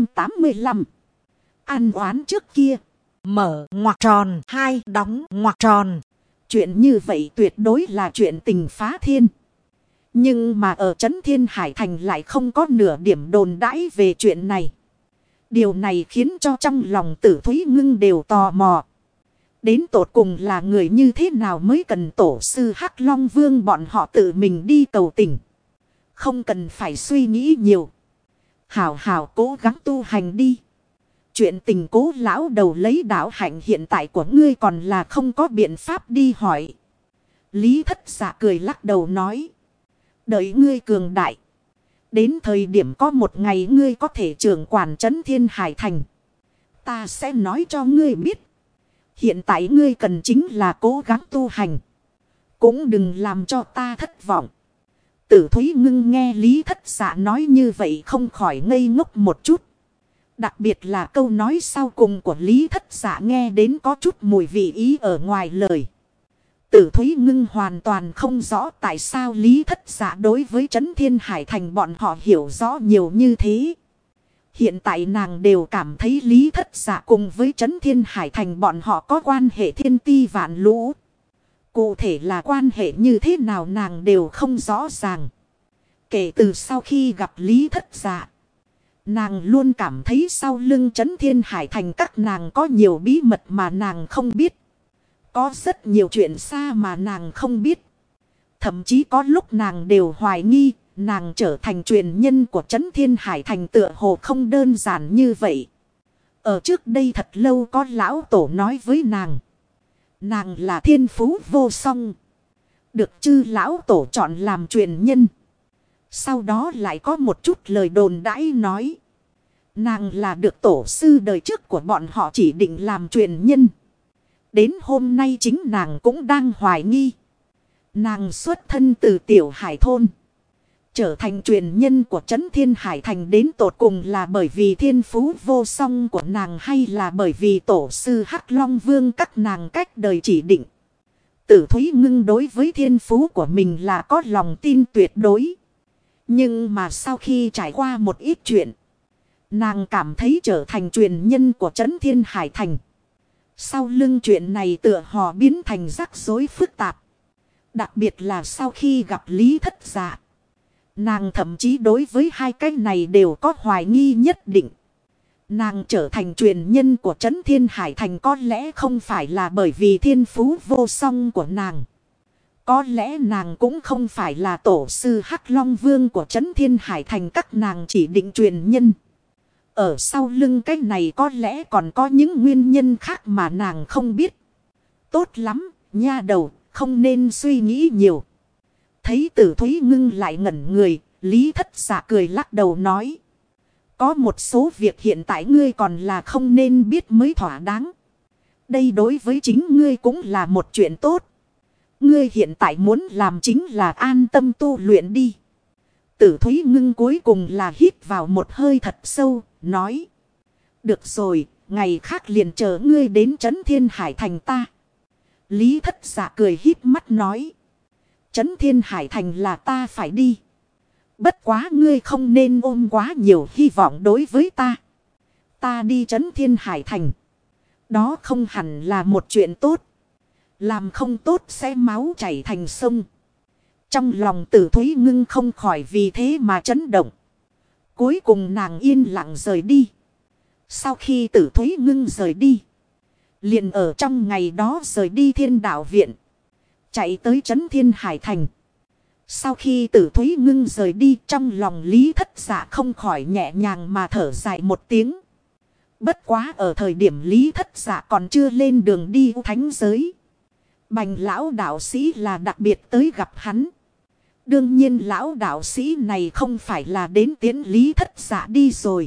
585. Ăn oán trước kia. Mở ngoặc tròn, hai đóng ngoặc tròn. Chuyện như vậy tuyệt đối là chuyện tình phá thiên. Nhưng mà ở Trấn Thiên Hải Thành lại không có nửa điểm đồn đãi về chuyện này. Điều này khiến cho trong lòng Tử Thúy Ngưng đều tò mò. Đến tột cùng là người như thế nào mới cần tổ sư Hắc Long Vương bọn họ tự mình đi cầu tình. Không cần phải suy nghĩ nhiều. Hảo hảo cố gắng tu hành đi. Chuyện tình Cố lão đầu lấy đạo hạnh hiện tại của ngươi còn là không có biện pháp đi hỏi. Lý Thất Dạ cười lắc đầu nói. Đợi ngươi cường đại. Đến thời điểm có một ngày ngươi có thể trưởng quản Trấn Thiên Hải Thành. Ta sẽ nói cho ngươi biết. Hiện tại ngươi cần chính là cố gắng tu hành. Cũng đừng làm cho ta thất vọng. Tử Thúy Ngưng nghe Lý Thất Dạ nói như vậy không khỏi ngây ngốc một chút. Đặc biệt là câu nói sau cùng của Lý Thất Dạ nghe đến có chút mùi vị ý ở ngoài lời. Tử Thúy Ngưng hoàn toàn không rõ tại sao Lý Thất Dạ đối với Trấn Thiên Hải Thành bọn họ hiểu rõ nhiều như thế. Hiện tại nàng đều cảm thấy Lý Thất Dạ cùng với Trấn Thiên Hải Thành bọn họ có quan hệ thiên ti vạn lũ. Cụ thể là quan hệ như thế nào nàng đều không rõ ràng. Kể từ sau khi gặp Lý Thất Dạ, nàng luôn cảm thấy sau lưng Trấn Thiên Hải Thành các nàng có nhiều bí mật mà nàng không biết. Có rất nhiều chuyện xa mà nàng không biết. Thậm chí có lúc nàng đều hoài nghi, nàng trở thành truyền nhân của Trấn Thiên Hải Thành tựa hồ không đơn giản như vậy. Ở trước đây thật lâu có lão tổ nói với nàng. Nàng là thiên phú vô song. Được chư lão tổ chọn làm truyền nhân. Sau đó lại có một chút lời đồn đãi nói. Nàng là được tổ sư đời trước của bọn họ chỉ định làm truyền nhân. Đến hôm nay chính nàng cũng đang hoài nghi. Nàng xuất thân từ tiểu hải thôn. Trở thành truyền nhân của Trấn Thiên Hải Thành đến tột cùng là bởi vì thiên phú vô song của nàng hay là bởi vì tổ sư Hắc Long Vương các nàng cách đời chỉ định. Tử Thúy Ngưng đối với thiên phú của mình là có lòng tin tuyệt đối. Nhưng mà sau khi trải qua một ít chuyện, nàng cảm thấy trở thành truyền nhân của Trấn Thiên Hải Thành. Sau lưng chuyện này tựa hồ biến thành rắc rối phức tạp. Đặc biệt là sau khi gặp Lý Thất Dạ. Nàng thậm chí đối với hai cái này đều có hoài nghi nhất định. Nàng trở thành truyền nhân của Trấn Thiên Hải Thành có lẽ không phải là bởi vì thiên phú vô song của nàng. Có lẽ nàng cũng không phải là tổ sư Hắc Long Vương của Trấn Thiên Hải Thành các nàng chỉ định truyền nhân. Ở sau lưng cái này có lẽ còn có những nguyên nhân khác mà nàng không biết. Tốt lắm, nha đầu, không nên suy nghĩ nhiều. Thấy Tử Thúy Ngưng lại ngẩn người, Lý Thất Dạ cười lắc đầu nói. Có một số việc hiện tại ngươi còn là không nên biết mới thỏa đáng. Đây đối với chính ngươi cũng là một chuyện tốt. Ngươi hiện tại muốn làm chính là an tâm tu luyện đi. Tử Thúy Ngưng cuối cùng là hít vào một hơi thật sâu, nói. Được rồi, ngày khác liền chờ ngươi đến Trấn Thiên Hải Thành ta. Lý Thất Dạ cười híp mắt nói. Trấn Thiên Hải Thành là ta phải đi. Bất quá ngươi không nên ôm quá nhiều hy vọng đối với ta. Ta đi Trấn Thiên Hải Thành. Đó không hẳn là một chuyện tốt. Làm không tốt sẽ máu chảy thành sông. Trong lòng Tử Thúy Ngưng không khỏi vì thế mà chấn động. Cuối cùng nàng yên lặng rời đi. Sau khi Tử Thúy Ngưng rời đi, liền ở trong ngày đó rời đi Thiên Đạo Viện, chạy tới Trấn Thiên Hải Thành. Sau khi Tử Thúy Ngưng rời đi, trong lòng Lý Thất Dạ không khỏi nhẹ nhàng mà thở dài một tiếng. Bất quá ở thời điểm Lý Thất Dạ còn chưa lên đường đi thánh giới, Bành lão đạo sĩ là đặc biệt tới gặp hắn. Đương nhiên lão đạo sĩ này không phải là đến tiễn Lý Thất Dạ đi rồi.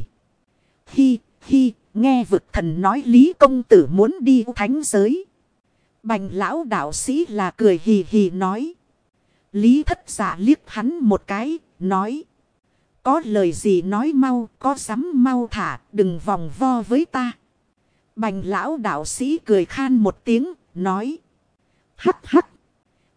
Hi hi, nghe vực thần nói Lý công tử muốn đi thánh giới. Bành lão đạo sĩ là cười hì hì nói. Lý Thất Dạ liếc hắn một cái, nói. Có lời gì nói mau, có dám mau thả, đừng vòng vo với ta. Bành lão đạo sĩ cười khan một tiếng, nói. Hắc hắc.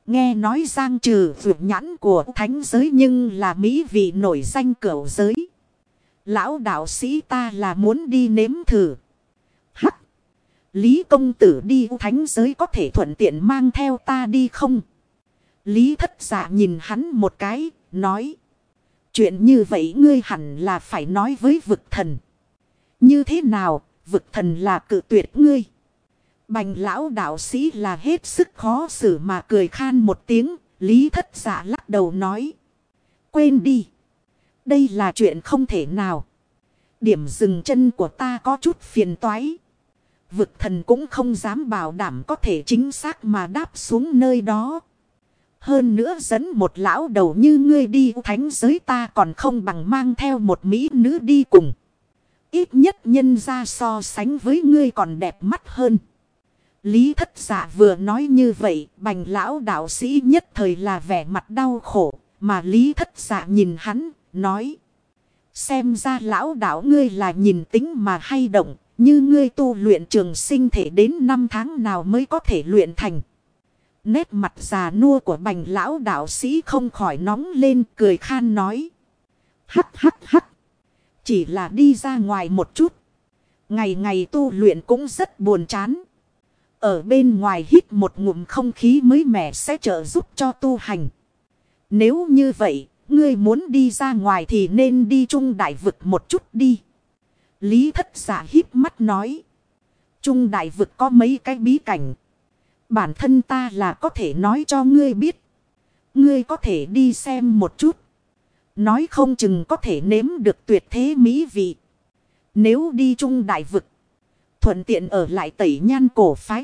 Nghe nói Giang Trừ vượt nhãn của thánh giới nhưng là mỹ vị nổi danh cửu giới. Lão đạo sĩ ta là muốn đi nếm thử. Hắc! Lý công tử đi thánh giới có thể thuận tiện mang theo ta đi không? Lý Thất Dạ nhìn hắn một cái, nói. Chuyện như vậy ngươi hẳn là phải nói với vực thần. Như thế nào, vực thần là cự tuyệt ngươi? Bành lão đạo sĩ là hết sức khó xử mà cười khan một tiếng. Lý Thất Dạ lắc đầu nói. Quên đi. Đây là chuyện không thể nào. Điểm dừng chân của ta có chút phiền toái. Vực thần cũng không dám bảo đảm có thể chính xác mà đáp xuống nơi đó. Hơn nữa dẫn một lão đầu như ngươi đi thánh giới ta còn không bằng mang theo một mỹ nữ đi cùng. Ít nhất nhân ra so sánh với ngươi còn đẹp mắt hơn. Lý Thất Dạ vừa nói như vậy, bành lão đạo sĩ nhất thời là vẻ mặt đau khổ, mà Lý Thất Dạ nhìn hắn, nói. Xem ra lão đạo ngươi là nhìn tính mà hay động, như ngươi tu luyện trường sinh thể đến 5 tháng nào mới có thể luyện thành. Nét mặt già nua của bành lão đạo sĩ không khỏi nóng lên cười khan nói. Hắc hắc hắc. Chỉ là đi ra ngoài một chút. Ngày ngày tu luyện cũng rất buồn chán. Ở bên ngoài hít một ngụm không khí mới mẻ sẽ trợ giúp cho tu hành. Nếu như vậy, ngươi muốn đi ra ngoài thì nên đi Trung Đại Vực một chút đi. Lý Thất Dạ híp mắt nói. Trung Đại Vực có mấy cái bí cảnh. Bản thân ta là có thể nói cho ngươi biết. Ngươi có thể đi xem một chút. Nói không chừng có thể nếm được tuyệt thế mỹ vị. Nếu đi Trung Đại Vực. Thuận tiện ở lại Tẩy Nhan cổ phái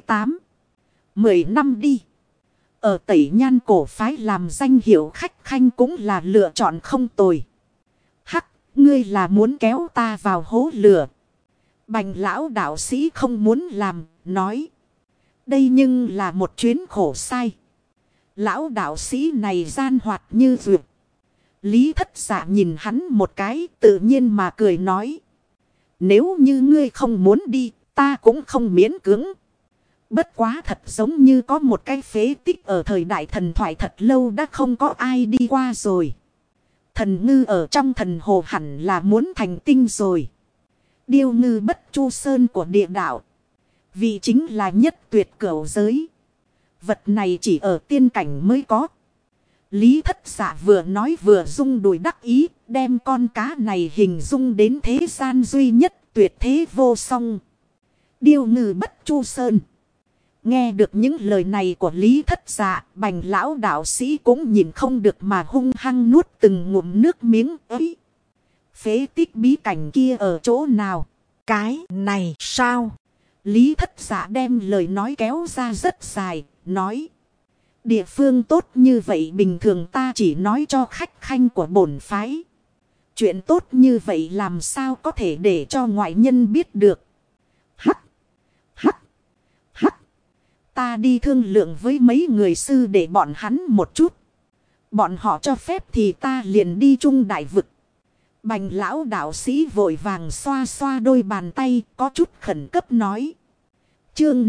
10 năm đi. Ở Tẩy Nhan cổ phái làm danh hiệu khách khanh cũng là lựa chọn không tồi. Hắc, ngươi là muốn kéo ta vào hố lửa. Bành lão đạo sĩ không muốn làm, nói. Đây nhưng là một chuyến khổ sai. Lão đạo sĩ này gian hoạt như vượt. Lý Thất Dạ nhìn hắn một cái tự nhiên mà cười nói. Nếu như ngươi không muốn đi, ta cũng không miễn cưỡng. Bất quá thật giống như có một cái phế tích ở thời đại thần thoại thật lâu đã không có ai đi qua rồi. Thần ngư ở trong thần hồ hẳn là muốn thành tinh rồi. Điêu ngư bất chu sơn của địa đạo. Vì chính là nhất tuyệt cửu giới. Vật này chỉ ở tiên cảnh mới có. Lý Thất Dạ vừa nói vừa rung đùi đắc ý. Đem con cá này hình dung đến thế gian duy nhất tuyệt thế vô song. Điêu ngư bất chu sơn. Nghe được những lời này của Lý Thất Dạ, bành lão đạo sĩ cũng nhìn không được mà hung hăng nuốt từng ngụm nước miếng ấy. Phế tích bí cảnh kia ở chỗ nào? Cái này sao? Lý Thất Dạ đem lời nói kéo ra rất dài, nói. Địa phương tốt như vậy bình thường ta chỉ nói cho khách khanh của bổn phái. Chuyện tốt như vậy làm sao có thể để cho ngoại nhân biết được. Hắc, hắc, hắc. Ta đi thương lượng với mấy người sư để bọn hắn một chút. Bọn họ cho phép thì ta liền đi Trung Đại Vực. Bành lão đạo sĩ vội vàng xoa xoa đôi bàn tay có chút khẩn cấp nói. Chương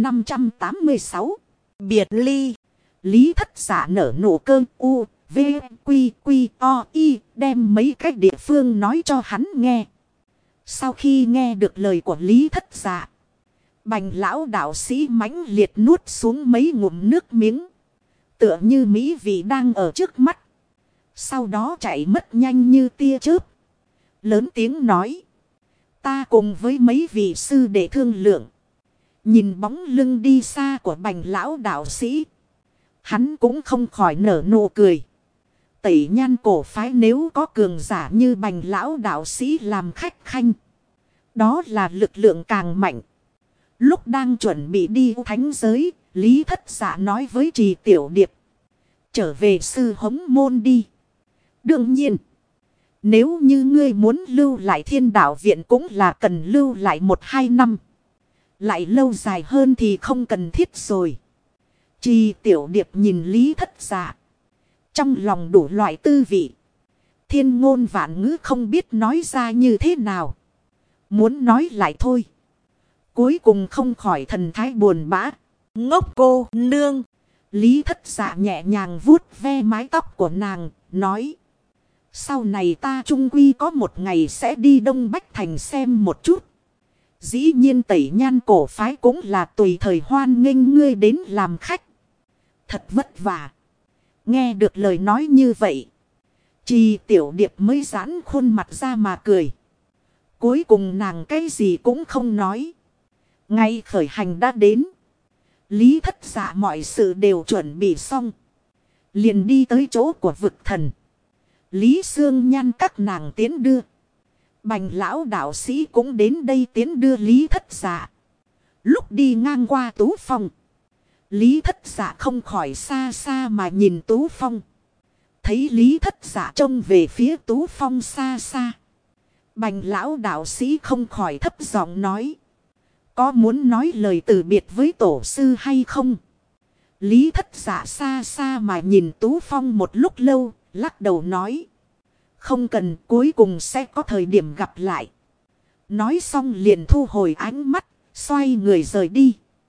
586. Biệt ly. Lý Thất Dạ nở nụ cơ u, v, quy, quy, o, y, đem mấy cách địa phương nói cho hắn nghe. Sau khi nghe được lời của Lý Thất Dạ, bành lão đạo sĩ mãnh liệt nuốt xuống mấy ngụm nước miếng. Tựa như mỹ vị đang ở trước mắt. Sau đó chạy mất nhanh như tia chớp. Lớn tiếng nói. Ta cùng với mấy vị sư để thương lượng. Nhìn bóng lưng đi xa của bành lão đạo sĩ. Hắn cũng không khỏi nở nụ cười. Tẩy Nhan cổ phái nếu có cường giả như bành lão đạo sĩ làm khách khanh. Đó là lực lượng càng mạnh. Lúc đang chuẩn bị đi thánh giới, Lý Thất Dạ nói với Trì Tiểu Điệp. Trở về sư hống môn đi. Đương nhiên, nếu như ngươi muốn lưu lại Thiên Đạo Viện cũng là cần lưu lại 1-2 năm. Lại lâu dài hơn thì không cần thiết rồi. Trì Tiểu Điệp nhìn Lý Thất Dạ. Trong lòng đủ loại tư vị. Thiên ngôn vạn ngữ không biết nói ra như thế nào. Muốn nói lại thôi. Cuối cùng không khỏi thần thái buồn bã. Ngốc cô nương. Lý Thất Dạ nhẹ nhàng vuốt ve mái tóc của nàng, nói. Sau này ta chung quy có một ngày sẽ đi Đông Bách Thành xem một chút. Dĩ nhiên Tẩy Nhan cổ phái cũng là tùy thời hoan nghênh ngươi đến làm khách. Thật vất vả. Nghe được lời nói như vậy. Trì Tiểu Điệp mới giãn khuôn mặt ra mà cười. Cuối cùng nàng cái gì cũng không nói. Ngay khởi hành đã đến. Lý Thất Dạ mọi sự đều chuẩn bị xong. Liền đi tới chỗ của vực thần. Lý Sương Nhan các nàng tiến đưa. Bành lão đạo sĩ cũng đến đây tiến đưa Lý Thất Dạ. Lúc đi ngang qua Tú Phong. Lý Thất Dạ không khỏi xa xa mà nhìn Tú Phong. Thấy Lý Thất Dạ trông về phía Tú Phong xa xa. Bành lão đạo sĩ không khỏi thấp giọng nói. Có muốn nói lời từ biệt với tổ sư hay không? Lý Thất Dạ xa xa mà nhìn Tú Phong một lúc lâu, lắc đầu nói. Không cần, cuối cùng sẽ có thời điểm gặp lại. Nói xong liền thu hồi ánh mắt, xoay người rời đi.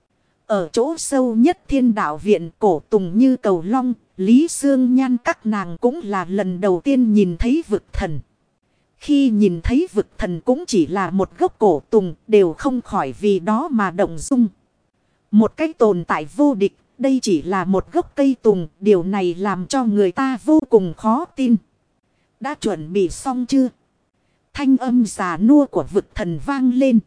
Ở chỗ sâu nhất Thiên Đạo Viện cổ tùng như cầu long, Lý Sương Nhan các nàng cũng là lần đầu tiên nhìn thấy vực thần. Khi nhìn thấy vực thần cũng chỉ là một gốc cổ tùng, đều không khỏi vì đó mà động dung. Một cái tồn tại vô địch, đây chỉ là một gốc cây tùng, điều này làm cho người ta vô cùng khó tin. Đã chuẩn bị xong chưa? Thanh âm già nua của vực thần vang lên.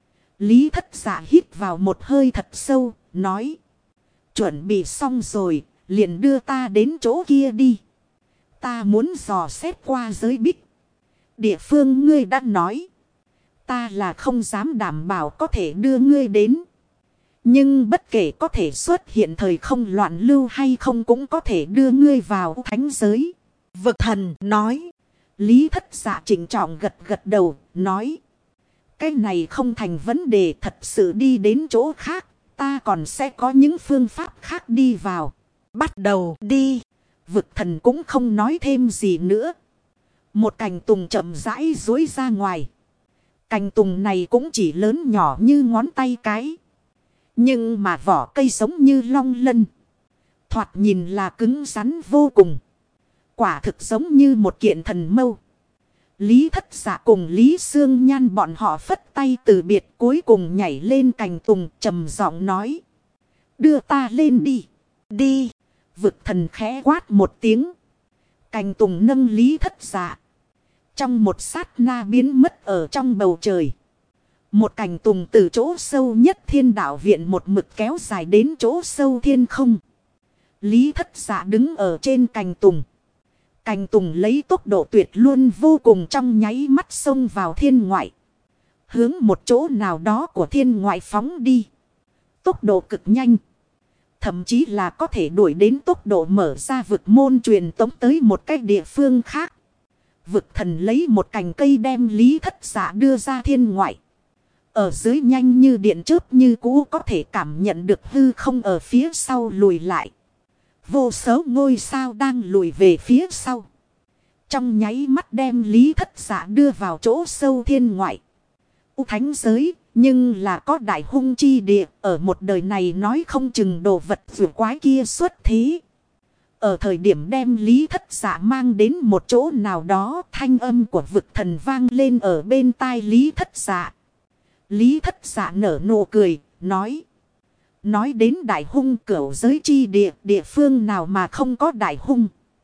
Lý Thất Dạ hít vào một hơi thật sâu, nói. Chuẩn bị xong rồi, liền đưa ta đến chỗ kia đi. Ta muốn dò xét qua giới bích. Địa phương ngươi đã nói. Ta là không dám đảm bảo có thể đưa ngươi đến. Nhưng bất kể có thể xuất hiện thời không loạn lưu hay không cũng có thể đưa ngươi vào thánh giới. Vực thần nói. Lý Thất Dạ chỉnh trọng gật gật đầu, nói. Cái này không thành vấn đề, thật sự đi đến chỗ khác. Ta còn sẽ có những phương pháp khác đi vào. Bắt đầu đi. Vực thần cũng không nói thêm gì nữa. Một cành tùng chậm rãi duỗi ra ngoài. Cành tùng này cũng chỉ lớn nhỏ như ngón tay cái. Nhưng mà vỏ cây giống như long lân. Thoạt nhìn là cứng rắn vô cùng. Quả thực giống như một kiện thần mâu. Lý Thất Dạ cùng Lý Sương Nhan bọn họ phất tay từ biệt, cuối cùng nhảy lên cành tùng trầm giọng nói. Đưa ta lên đi. Đi. Vực thần khẽ quát một tiếng. Cành tùng nâng Lý Thất Dạ. Trong một sát na biến mất ở trong bầu trời. Một cành tùng từ chỗ sâu nhất Thiên Đạo Viện một mực kéo dài đến chỗ sâu thiên không. Lý Thất Dạ đứng ở trên cành tùng. Cành tùng lấy tốc độ tuyệt luôn vô cùng trong nháy mắt xông vào thiên ngoại. Hướng một chỗ nào đó của thiên ngoại phóng đi. Tốc độ cực nhanh. Thậm chí là có thể đuổi đến tốc độ mở ra vực môn truyền tống tới một cái địa phương khác. Vực thần lấy một cành cây đem Lý Thất Dạ đưa ra thiên ngoại. Ở dưới nhanh như điện chớp như cũ có thể cảm nhận được hư không ở phía sau lùi lại. Vô số ngôi sao đang lùi về phía sau. Trong nháy mắt đem Lý Thất Dạ đưa vào chỗ sâu thiên ngoại. Thánh giới, nhưng là có đại hung chi địa. Ở một đời này nói không chừng đồ vật vừa quái kia xuất thế. Ở thời điểm đem Lý Thất Dạ mang đến một chỗ nào đó, thanh âm của vực thần vang lên ở bên tai Lý Thất Dạ. Lý Thất Dạ nở nụ cười, nói. Nói đến đại hung cửu giới chi địa, địa phương nào mà không có đại hung.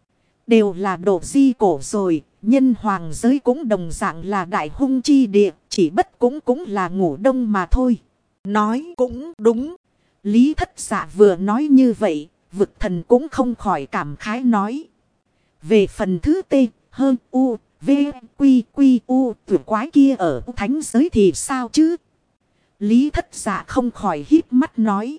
Đều là độ di cổ rồi, nhân hoàng giới cũng đồng dạng là đại hung chi địa, chỉ bất cũng là ngủ đông mà thôi. Nói cũng đúng. Lý Thất Dạ vừa nói như vậy, vực thần cũng không khỏi cảm khái nói. Về phần thứ T, hơn U, V, Quy, Quy, U, tuổi quái kia ở thánh giới thì sao chứ? Lý Thất Dạ không khỏi híp mắt nói.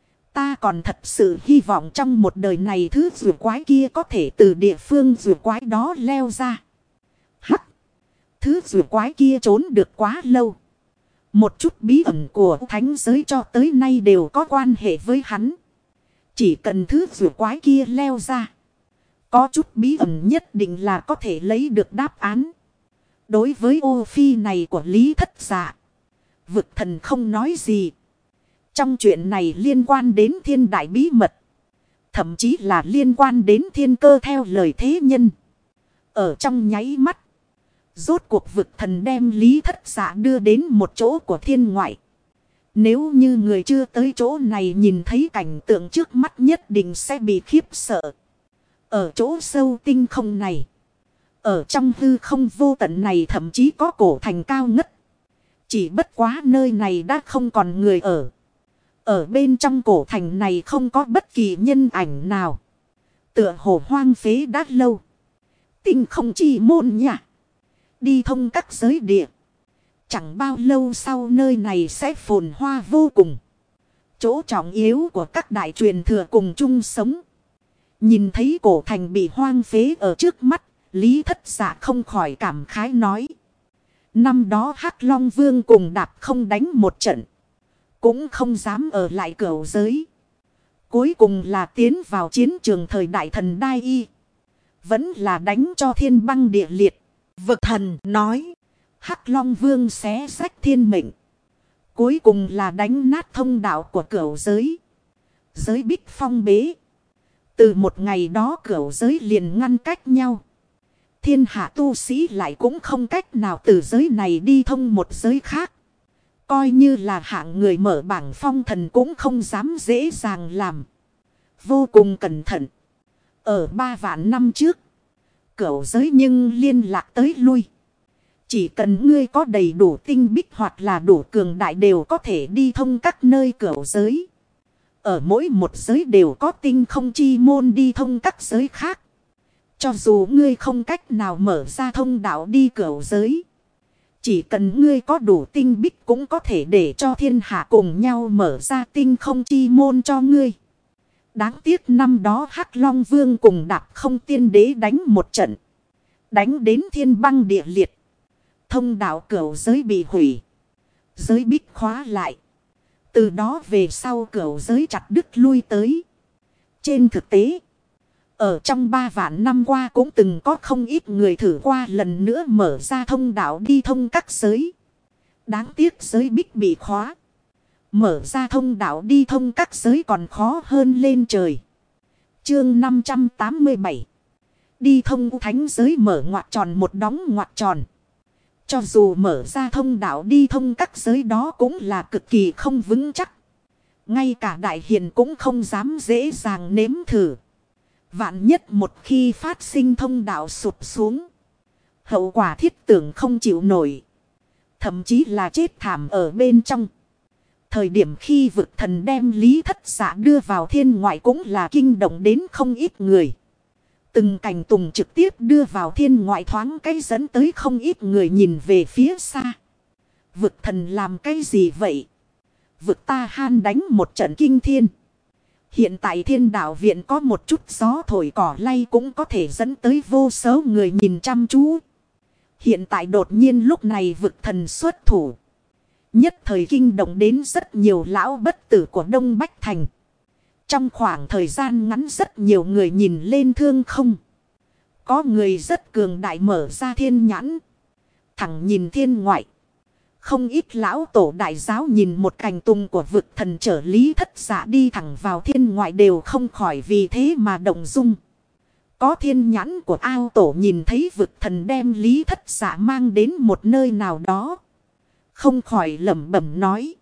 Ta còn thật sự hy vọng trong một đời này thứ rùa quái kia có thể từ địa phương rùa quái đó leo ra. Hắc! Thứ rùa quái kia trốn được quá lâu. Một chút bí ẩn của thánh giới cho tới nay đều có quan hệ với hắn. Chỉ cần thứ rùa quái kia leo ra. Có chút bí ẩn nhất định là có thể lấy được đáp án. Đối với ô phi này của Lý Thất Dạ, vực thần không nói gì. Trong chuyện này liên quan đến thiên đại bí mật. Thậm chí là liên quan đến thiên cơ theo lời thế nhân. Ở trong nháy mắt. Rốt cuộc vực thần đem Lý Thất Dạ đưa đến một chỗ của thiên ngoại. Nếu như người chưa tới chỗ này nhìn thấy cảnh tượng trước mắt nhất định sẽ bị khiếp sợ. Ở chỗ sâu tinh không này. Ở trong hư không vô tận này thậm chí có cổ thành cao ngất. Chỉ bất quá nơi này đã không còn người ở. Ở bên trong cổ thành này không có bất kỳ nhân ảnh nào. Tựa hồ hoang phế đã lâu. Tinh không chi môn nhỉ. Đi thông các giới địa. Chẳng bao lâu sau nơi này sẽ phồn hoa vô cùng. Chỗ trọng yếu của các đại truyền thừa cùng chung sống. Nhìn thấy cổ thành bị hoang phế ở trước mắt. Lý Thất Dạ không khỏi cảm khái nói. Năm đó Hắc Long Vương cùng Đạp không đánh một trận. Cũng không dám ở lại cửu giới. Cuối cùng là tiến vào chiến trường thời đại thần Đai Y. Vẫn là đánh cho thiên băng địa liệt. Vực thần nói. Hắc Long Vương xé rách thiên mệnh. Cuối cùng là đánh nát thông đạo của cửu giới. Giới bích phong bế. Từ một ngày đó cửu giới liền ngăn cách nhau. Thiên hạ tu sĩ lại cũng không cách nào từ giới này đi thông một giới khác. Coi như là hạng người mở bảng phong thần cũng không dám dễ dàng làm. Vô cùng cẩn thận. Ở 3 vạn năm trước. Cửu giới nhưng liên lạc tới lui. Chỉ cần ngươi có đầy đủ tinh bích hoặc là đủ cường đại đều có thể đi thông các nơi cửu giới. Ở mỗi một giới đều có tinh không chi môn đi thông các giới khác. Cho dù ngươi không cách nào mở ra thông đạo đi cửu giới. Chỉ cần ngươi có đủ tinh bích cũng có thể để cho thiên hạ cùng nhau mở ra tinh không chi môn cho ngươi. Đáng tiếc năm đó Hắc Long Vương cùng Đạp không tiên đế đánh một trận. Đánh đến thiên băng địa liệt. Thông đạo cửu giới bị hủy. Giới bích khóa lại. Từ đó về sau cửu giới chặt đứt lui tới. Trên thực tế. Ở trong 3 vạn năm qua cũng từng có không ít người thử qua lần nữa mở ra thông đạo đi thông các giới. Đáng tiếc giới bích bị khóa. Mở ra thông đạo đi thông các giới còn khó hơn lên trời. Chương 587. Đi thông thánh giới mở ngoặc tròn một đóng ngoặc tròn. Cho dù mở ra thông đạo đi thông các giới đó cũng là cực kỳ không vững chắc. Ngay cả đại hiền cũng không dám dễ dàng nếm thử. Vạn nhất một khi phát sinh thông đạo sụp xuống. Hậu quả thiết tưởng không chịu nổi. Thậm chí là chết thảm ở bên trong. Thời điểm khi vực thần đem Lý Thất Dạ đưa vào thiên ngoại cũng là kinh động đến không ít người. Từng cành tùng trực tiếp đưa vào thiên ngoại thoáng cái dẫn tới không ít người nhìn về phía xa. Vực thần làm cái gì vậy? Vực ta han đánh một trận kinh thiên. Hiện tại thiên đạo viện có một chút gió thổi cỏ lay cũng có thể dẫn tới vô số người nhìn chăm chú. Hiện tại đột nhiên lúc này vực thần xuất thủ. Nhất thời kinh động đến rất nhiều lão bất tử của Đông Bách Thành. Trong khoảng thời gian ngắn rất nhiều người nhìn lên thương không. Có người rất cường đại mở ra thiên nhãn. Thẳng nhìn thiên ngoại. Không ít lão tổ đại giáo nhìn một cành tung của vực thần trở Lý Thất Dạ đi thẳng vào thiên ngoại đều không khỏi vì thế mà động dung. Có thiên nhãn của ao tổ nhìn thấy vực thần đem Lý Thất Dạ mang đến một nơi nào đó. Không khỏi lẩm bẩm nói.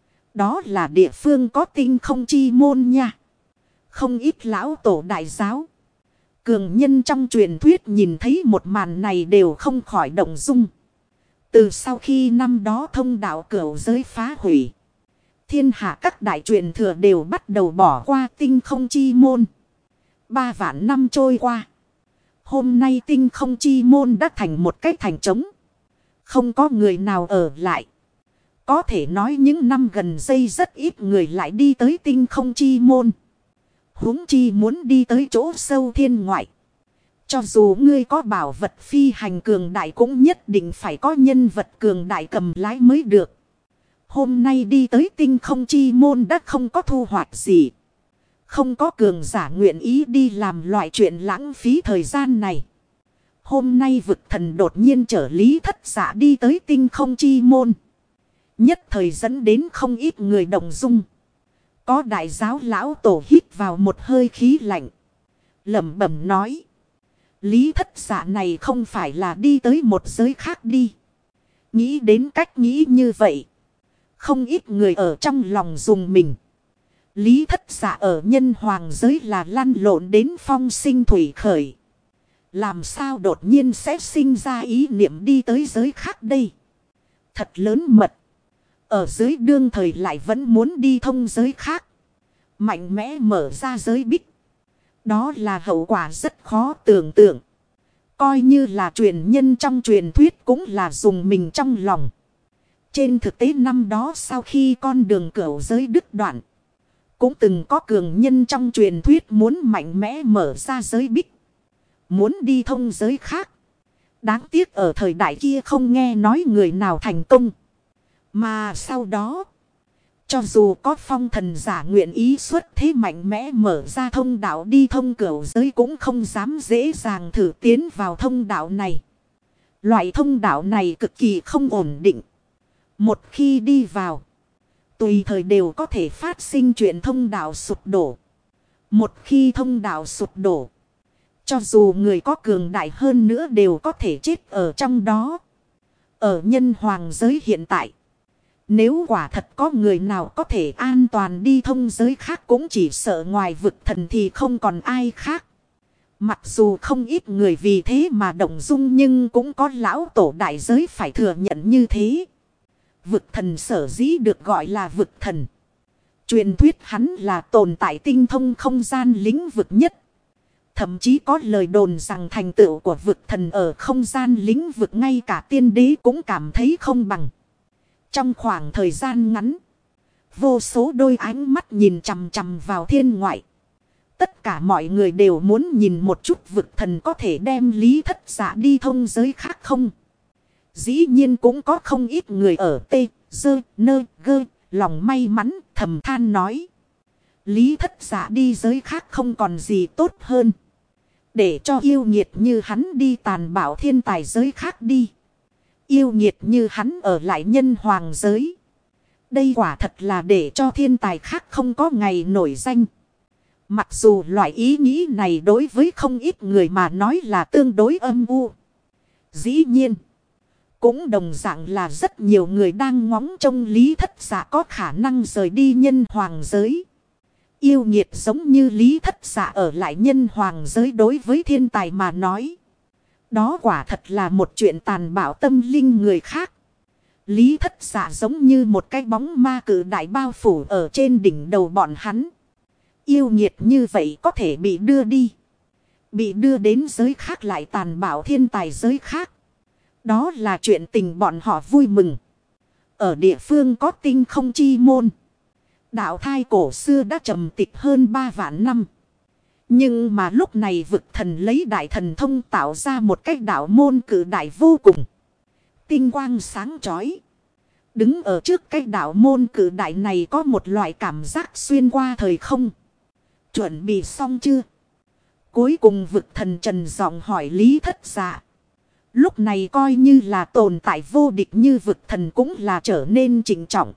Đó là địa phương có tinh không chi môn nha. Không ít lão tổ đại giáo. Cường nhân trong truyền thuyết nhìn thấy một màn này đều không khỏi động dung. Từ sau khi năm đó thông đạo cửu giới phá hủy. Thiên hạ các đại truyền thừa đều bắt đầu bỏ qua tinh không chi môn. 3 vạn năm trôi qua. Hôm nay tinh không chi môn đã thành một cái thành trống. Không có người nào ở lại. Có thể nói những năm gần đây rất ít người lại đi tới tinh không chi môn. Huống chi muốn đi tới chỗ sâu thiên ngoại. Cho dù ngươi có bảo vật phi hành cường đại cũng nhất định phải có nhân vật cường đại cầm lái mới được. Hôm nay đi tới tinh không chi môn đã không có thu hoạch gì. Không có cường giả nguyện ý đi làm loại chuyện lãng phí thời gian này. Hôm nay vực thần đột nhiên trở Lý Thất Dạ đi tới tinh không chi môn. Nhất thời dẫn đến không ít người động dung. Có đại giáo lão tổ hít vào một hơi khí lạnh. Lẩm bẩm nói. Lý Thất Dạ này không phải là đi tới một giới khác đi. Nghĩ đến cách nghĩ như vậy. Không ít người ở trong lòng dùng mình. Lý Thất Dạ ở nhân hoàng giới là lăn lộn đến phong sinh thủy khởi. Làm sao đột nhiên sẽ sinh ra ý niệm đi tới giới khác đây? Thật lớn mật. Ở dưới đương thời lại vẫn muốn đi thông giới khác. Mạnh mẽ mở ra giới bích. Đó là hậu quả rất khó tưởng tượng. Coi như là truyền nhân trong truyền thuyết cũng là dùng mình trong lòng. Trên thực tế năm đó sau khi con đường cửu giới đứt đoạn. Cũng từng có cường nhân trong truyền thuyết muốn mạnh mẽ mở ra giới bích. Muốn đi thông giới khác. Đáng tiếc ở thời đại kia không nghe nói người nào thành công. Mà sau đó, cho dù có phong thần giả nguyện ý xuất thế mạnh mẽ mở ra thông đạo đi thông cửu giới cũng không dám dễ dàng thử tiến vào thông đạo này. Loại thông đạo này cực kỳ không ổn định. Một khi đi vào, tùy thời đều có thể phát sinh chuyện thông đạo sụp đổ. Một khi thông đạo sụp đổ, cho dù người có cường đại hơn nữa đều có thể chết ở trong đó. Ở nhân hoàng giới hiện tại, nếu quả thật có người nào có thể an toàn đi thông giới khác cũng chỉ sợ ngoài vực thần thì không còn ai khác. Mặc dù không ít người vì thế mà động dung nhưng cũng có lão tổ đại giới phải thừa nhận như thế. Vực thần sở dĩ được gọi là vực thần. Truyền thuyết hắn là tồn tại tinh thông không gian lĩnh vực nhất. Thậm chí có lời đồn rằng thành tựu của vực thần ở không gian lĩnh vực ngay cả tiên đế cũng cảm thấy không bằng. Trong khoảng thời gian ngắn, vô số đôi ánh mắt nhìn chằm chằm vào thiên ngoại. Tất cả mọi người đều muốn nhìn một chút vực thần có thể đem Lý Thất Dạ đi thông giới khác không. Dĩ nhiên cũng có không ít người ở tê, dơ, nơ, gơ, lòng may mắn, thầm than nói. Lý Thất Dạ đi giới khác không còn gì tốt hơn. Để cho yêu nghiệt như hắn đi tàn bạo thiên tài giới khác đi. Yêu nghiệt như hắn ở lại nhân hoàng giới. Đây quả thật là để cho thiên tài khác không có ngày nổi danh. Mặc dù loại ý nghĩ này đối với không ít người mà nói là tương đối âm u. Dĩ nhiên, cũng đồng dạng là rất nhiều người đang ngóng trông Lý Thất Dạ có khả năng rời đi nhân hoàng giới. Yêu nghiệt giống như Lý Thất Dạ ở lại nhân hoàng giới đối với thiên tài mà nói. Đó quả thật là một chuyện tàn bạo tâm linh người khác. Lý Thất Dạ giống như một cái bóng ma cử đại bao phủ ở trên đỉnh đầu bọn hắn. Yêu nghiệt như vậy có thể bị đưa đi. Bị đưa đến giới khác lại tàn bạo thiên tài giới khác. Đó là chuyện tình bọn họ vui mừng. Ở địa phương có tinh không chi môn. Đạo thai cổ xưa đã trầm tịch hơn 3 vạn năm. Nhưng mà lúc này vực thần lấy đại thần thông tạo ra một cái đạo môn cử đại vô cùng. Tinh quang sáng chói. Đứng ở trước cái đạo môn cử đại này có một loại cảm giác xuyên qua thời không. Chuẩn bị xong chưa? Cuối cùng vực thần trần giọng hỏi Lý Thất Dạ. Lúc này coi như là tồn tại vô địch như vực thần cũng là trở nên trịnh trọng.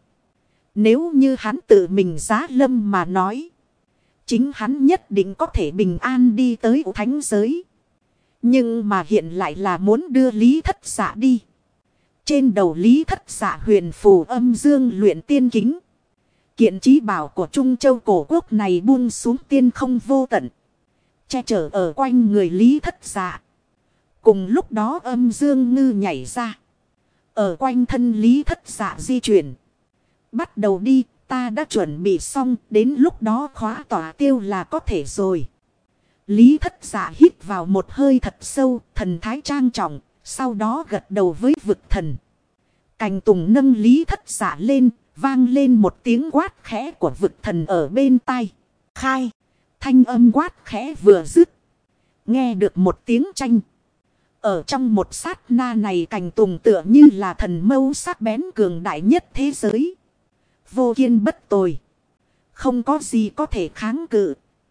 Nếu như hắn tự mình giá lâm mà nói. Chính hắn nhất định có thể bình an đi tới thánh giới. Nhưng mà hiện lại là muốn đưa Lý Thất Dạ đi. Trên đầu Lý Thất Dạ huyền phù âm dương luyện tiên kính. Kiện trí bảo của Trung Châu cổ quốc này buông xuống tiên không vô tận. Che chở ở quanh người Lý Thất Dạ. Cùng lúc đó âm dương ngư nhảy ra. Ở quanh thân Lý Thất Dạ di chuyển. Bắt đầu đi, ta đã chuẩn bị xong, đến lúc đó khóa tỏa tiêu là có thể rồi. Lý Thất Dạ hít vào một hơi thật sâu, thần thái trang trọng, sau đó gật đầu với vực thần. Cành tùng nâng Lý Thất Dạ lên, vang lên một tiếng quát khẽ của vực thần ở bên tai. Khai, thanh âm quát khẽ vừa dứt. Nghe được một tiếng tranh. Ở trong một sát na này cành tùng tựa như là thần mâu sắc bén cường đại nhất thế giới. Vô kiên bất tồi. Không có gì có thể kháng cự.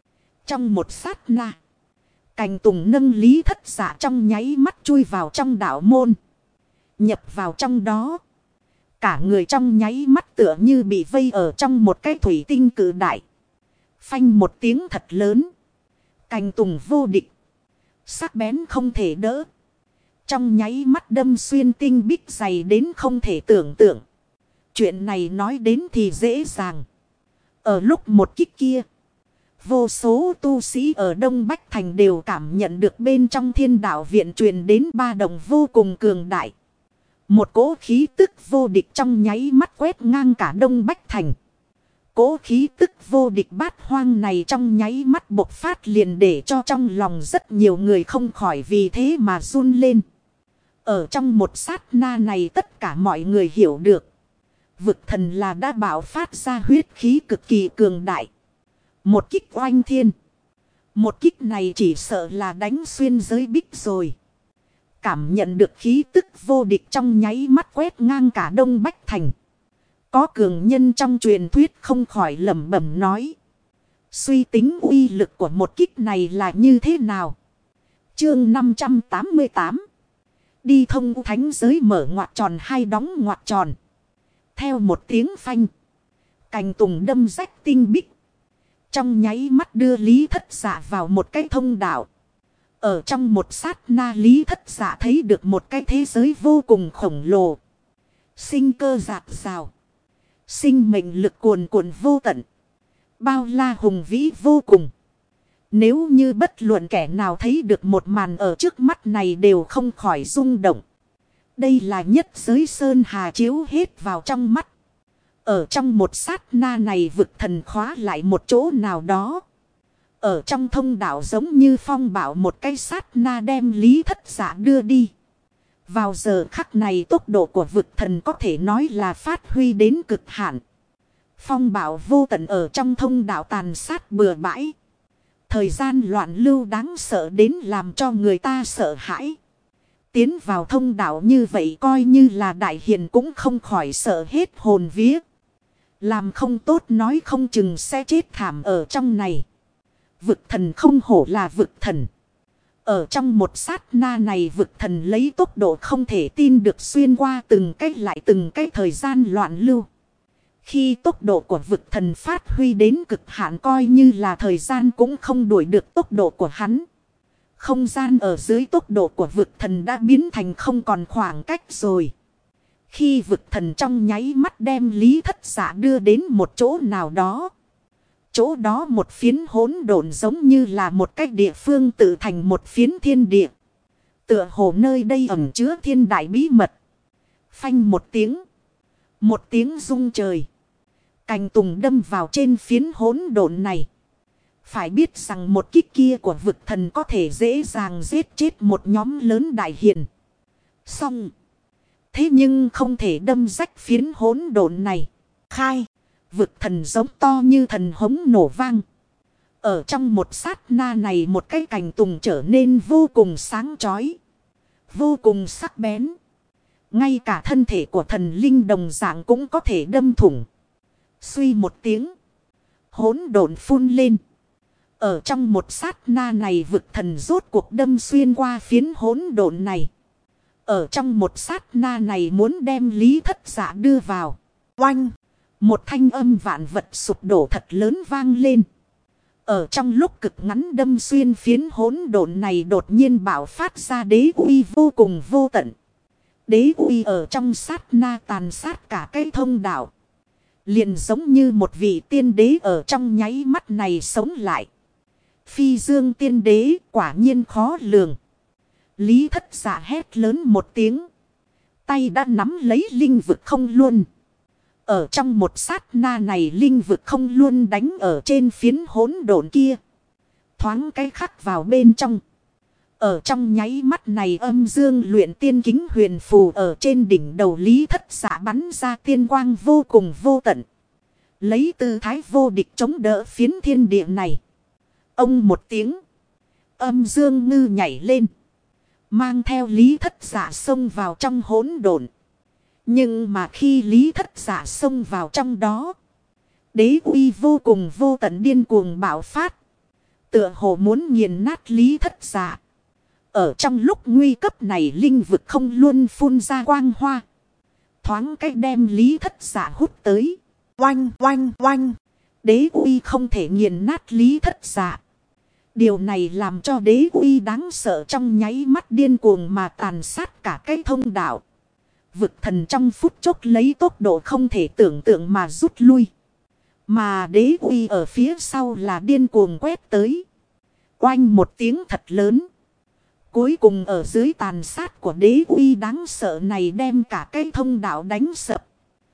Trong một sát na. Cành tùng nâng Lý Thất Dạ trong nháy mắt chui vào trong đạo môn. Nhập vào trong đó. Cả người trong nháy mắt tựa như bị vây ở trong một cái thủy tinh cự đại. Phanh một tiếng thật lớn. Cành tùng vô địch. Sắc bén không thể đỡ. Trong nháy mắt đâm xuyên tinh bích dày đến không thể tưởng tượng. Chuyện này nói đến thì dễ dàng. Ở lúc một kích kia. Vô số tu sĩ ở Đông Bách Thành đều cảm nhận được bên trong Thiên Đạo Viện truyền đến ba động vô cùng cường đại. Một cỗ khí tức vô địch trong nháy mắt quét ngang cả Đông Bách Thành. Cỗ khí tức vô địch bát hoang này trong nháy mắt bộc phát liền để cho trong lòng rất nhiều người không khỏi vì thế mà run lên. Ở trong một sát na này tất cả mọi người hiểu được. Vực thần là đã bạo phát ra huyết khí cực kỳ cường đại. Một kích oanh thiên. Một kích này chỉ sợ là đánh xuyên giới bích rồi. Cảm nhận được khí tức vô địch trong nháy mắt quét ngang cả Đông Bách Thành. Có cường nhân trong truyền thuyết không khỏi lẩm bẩm nói. Suy tính uy lực của một kích này là như thế nào? Chương 588. Đi thông thánh giới mở ngoặc tròn hay đóng ngoặc tròn. Theo một tiếng phanh. Cành tùng đâm rách tinh bích. Trong nháy mắt đưa Lý Thất Dạ vào một cái thông đạo. Ở trong một sát na Lý Thất Dạ thấy được một cái thế giới vô cùng khổng lồ. Sinh cơ dạt dào. Sinh mệnh lực cuồn cuộn vô tận. Bao la hùng vĩ vô cùng. Nếu như bất luận kẻ nào thấy được một màn ở trước mắt này đều không khỏi rung động. Đây là nhất giới sơn hà chiếu hết vào trong mắt. Ở trong một sát na này vực thần khóa lại một chỗ nào đó. Ở trong thông đạo giống như phong bảo một cái sát na đem Lý Thất Dạ đưa đi. Vào giờ khắc này tốc độ của vực thần có thể nói là phát huy đến cực hạn. Phong bảo vô tận ở trong thông đạo tàn sát bừa bãi. Thời gian loạn lưu đáng sợ đến làm cho người ta sợ hãi. Tiến vào thông đạo như vậy coi như là đại hiền cũng không khỏi sợ hết hồn vía. Làm không tốt nói không chừng sẽ chết thảm ở trong này. Vực thần không hổ là vực thần. Ở trong một sát na này vực thần lấy tốc độ không thể tin được xuyên qua từng cái thời gian loạn lưu. Khi tốc độ của vực thần phát huy đến cực hạn coi như là thời gian cũng không đuổi được tốc độ của hắn. Không gian ở dưới tốc độ của vực thần đã biến thành không còn khoảng cách rồi. Khi vực thần trong nháy mắt đem Lý Thất Dạ đưa đến một chỗ nào đó. Chỗ đó một phiến hỗn độn giống như là một cái địa phương tự thành một phiến thiên địa. Tựa hồ nơi đây ẩn chứa thiên đại bí mật. Phanh một tiếng. Một tiếng rung trời. Cành tùng đâm vào trên phiến hỗn độn này. Phải biết rằng một kích kia của vực thần có thể dễ dàng giết chết một nhóm lớn đại hiền. Xong. Thế nhưng không thể đâm rách phiến hỗn độn này. Khai. Vực thần giống to như thần hống nổ vang. Ở trong một sát na này một cái cành tùng trở nên vô cùng sáng chói. Vô cùng sắc bén. Ngay cả thân thể của thần linh đồng dạng cũng có thể đâm thủng. Suy một tiếng. Hỗn độn phun lên. Ở trong một sát na này vực thần rốt cuộc đâm xuyên qua phiến hỗn độn này. Ở trong một sát na này muốn đem Lý Thất Dạ đưa vào. Oanh! Một thanh âm vạn vật sụp đổ thật lớn vang lên. Ở trong lúc cực ngắn đâm xuyên phiến hỗn độn này đột nhiên bạo phát ra đế uy vô cùng vô tận. Đế uy ở trong sát na tàn sát cả cái thông đạo. Liền giống như một vị tiên đế ở trong nháy mắt này sống lại. Phi dương tiên đế quả nhiên khó lường. Lý Thất Dạ hét lớn một tiếng. Tay đã nắm lấy linh vực không luôn. Ở trong một sát na này linh vực không luôn đánh ở trên phiến hỗn độn kia. Thoáng cái khắc vào bên trong. Ở trong nháy mắt này âm dương luyện tiên kính huyền phù ở trên đỉnh đầu Lý Thất Dạ bắn ra tiên quang vô cùng vô tận. Lấy tư thái vô địch chống đỡ phiến thiên địa này. Ông một tiếng. Âm dương ngư nhảy lên. Mang theo Lý Thất Dạ xông vào trong hỗn độn. Nhưng mà khi Lý Thất Dạ xông vào trong đó. Đế uy vô cùng vô tận điên cuồng bạo phát. Tựa hồ muốn nghiền nát Lý Thất Dạ. Ở trong lúc nguy cấp này linh vực không luôn phun ra quang hoa. Thoáng cách đem Lý Thất Dạ hút tới. Oanh oanh oanh. Đế uy không thể nghiền nát Lý Thất Dạ. Điều này làm cho đế uy đáng sợ trong nháy mắt điên cuồng mà tàn sát cả cái thông đạo. Vực thần trong phút chốc lấy tốc độ không thể tưởng tượng mà rút lui. Mà đế uy ở phía sau là điên cuồng quét tới. Oanh một tiếng thật lớn. Cuối cùng ở dưới tàn sát của đế uy đáng sợ này đem cả cái thông đạo đánh sập.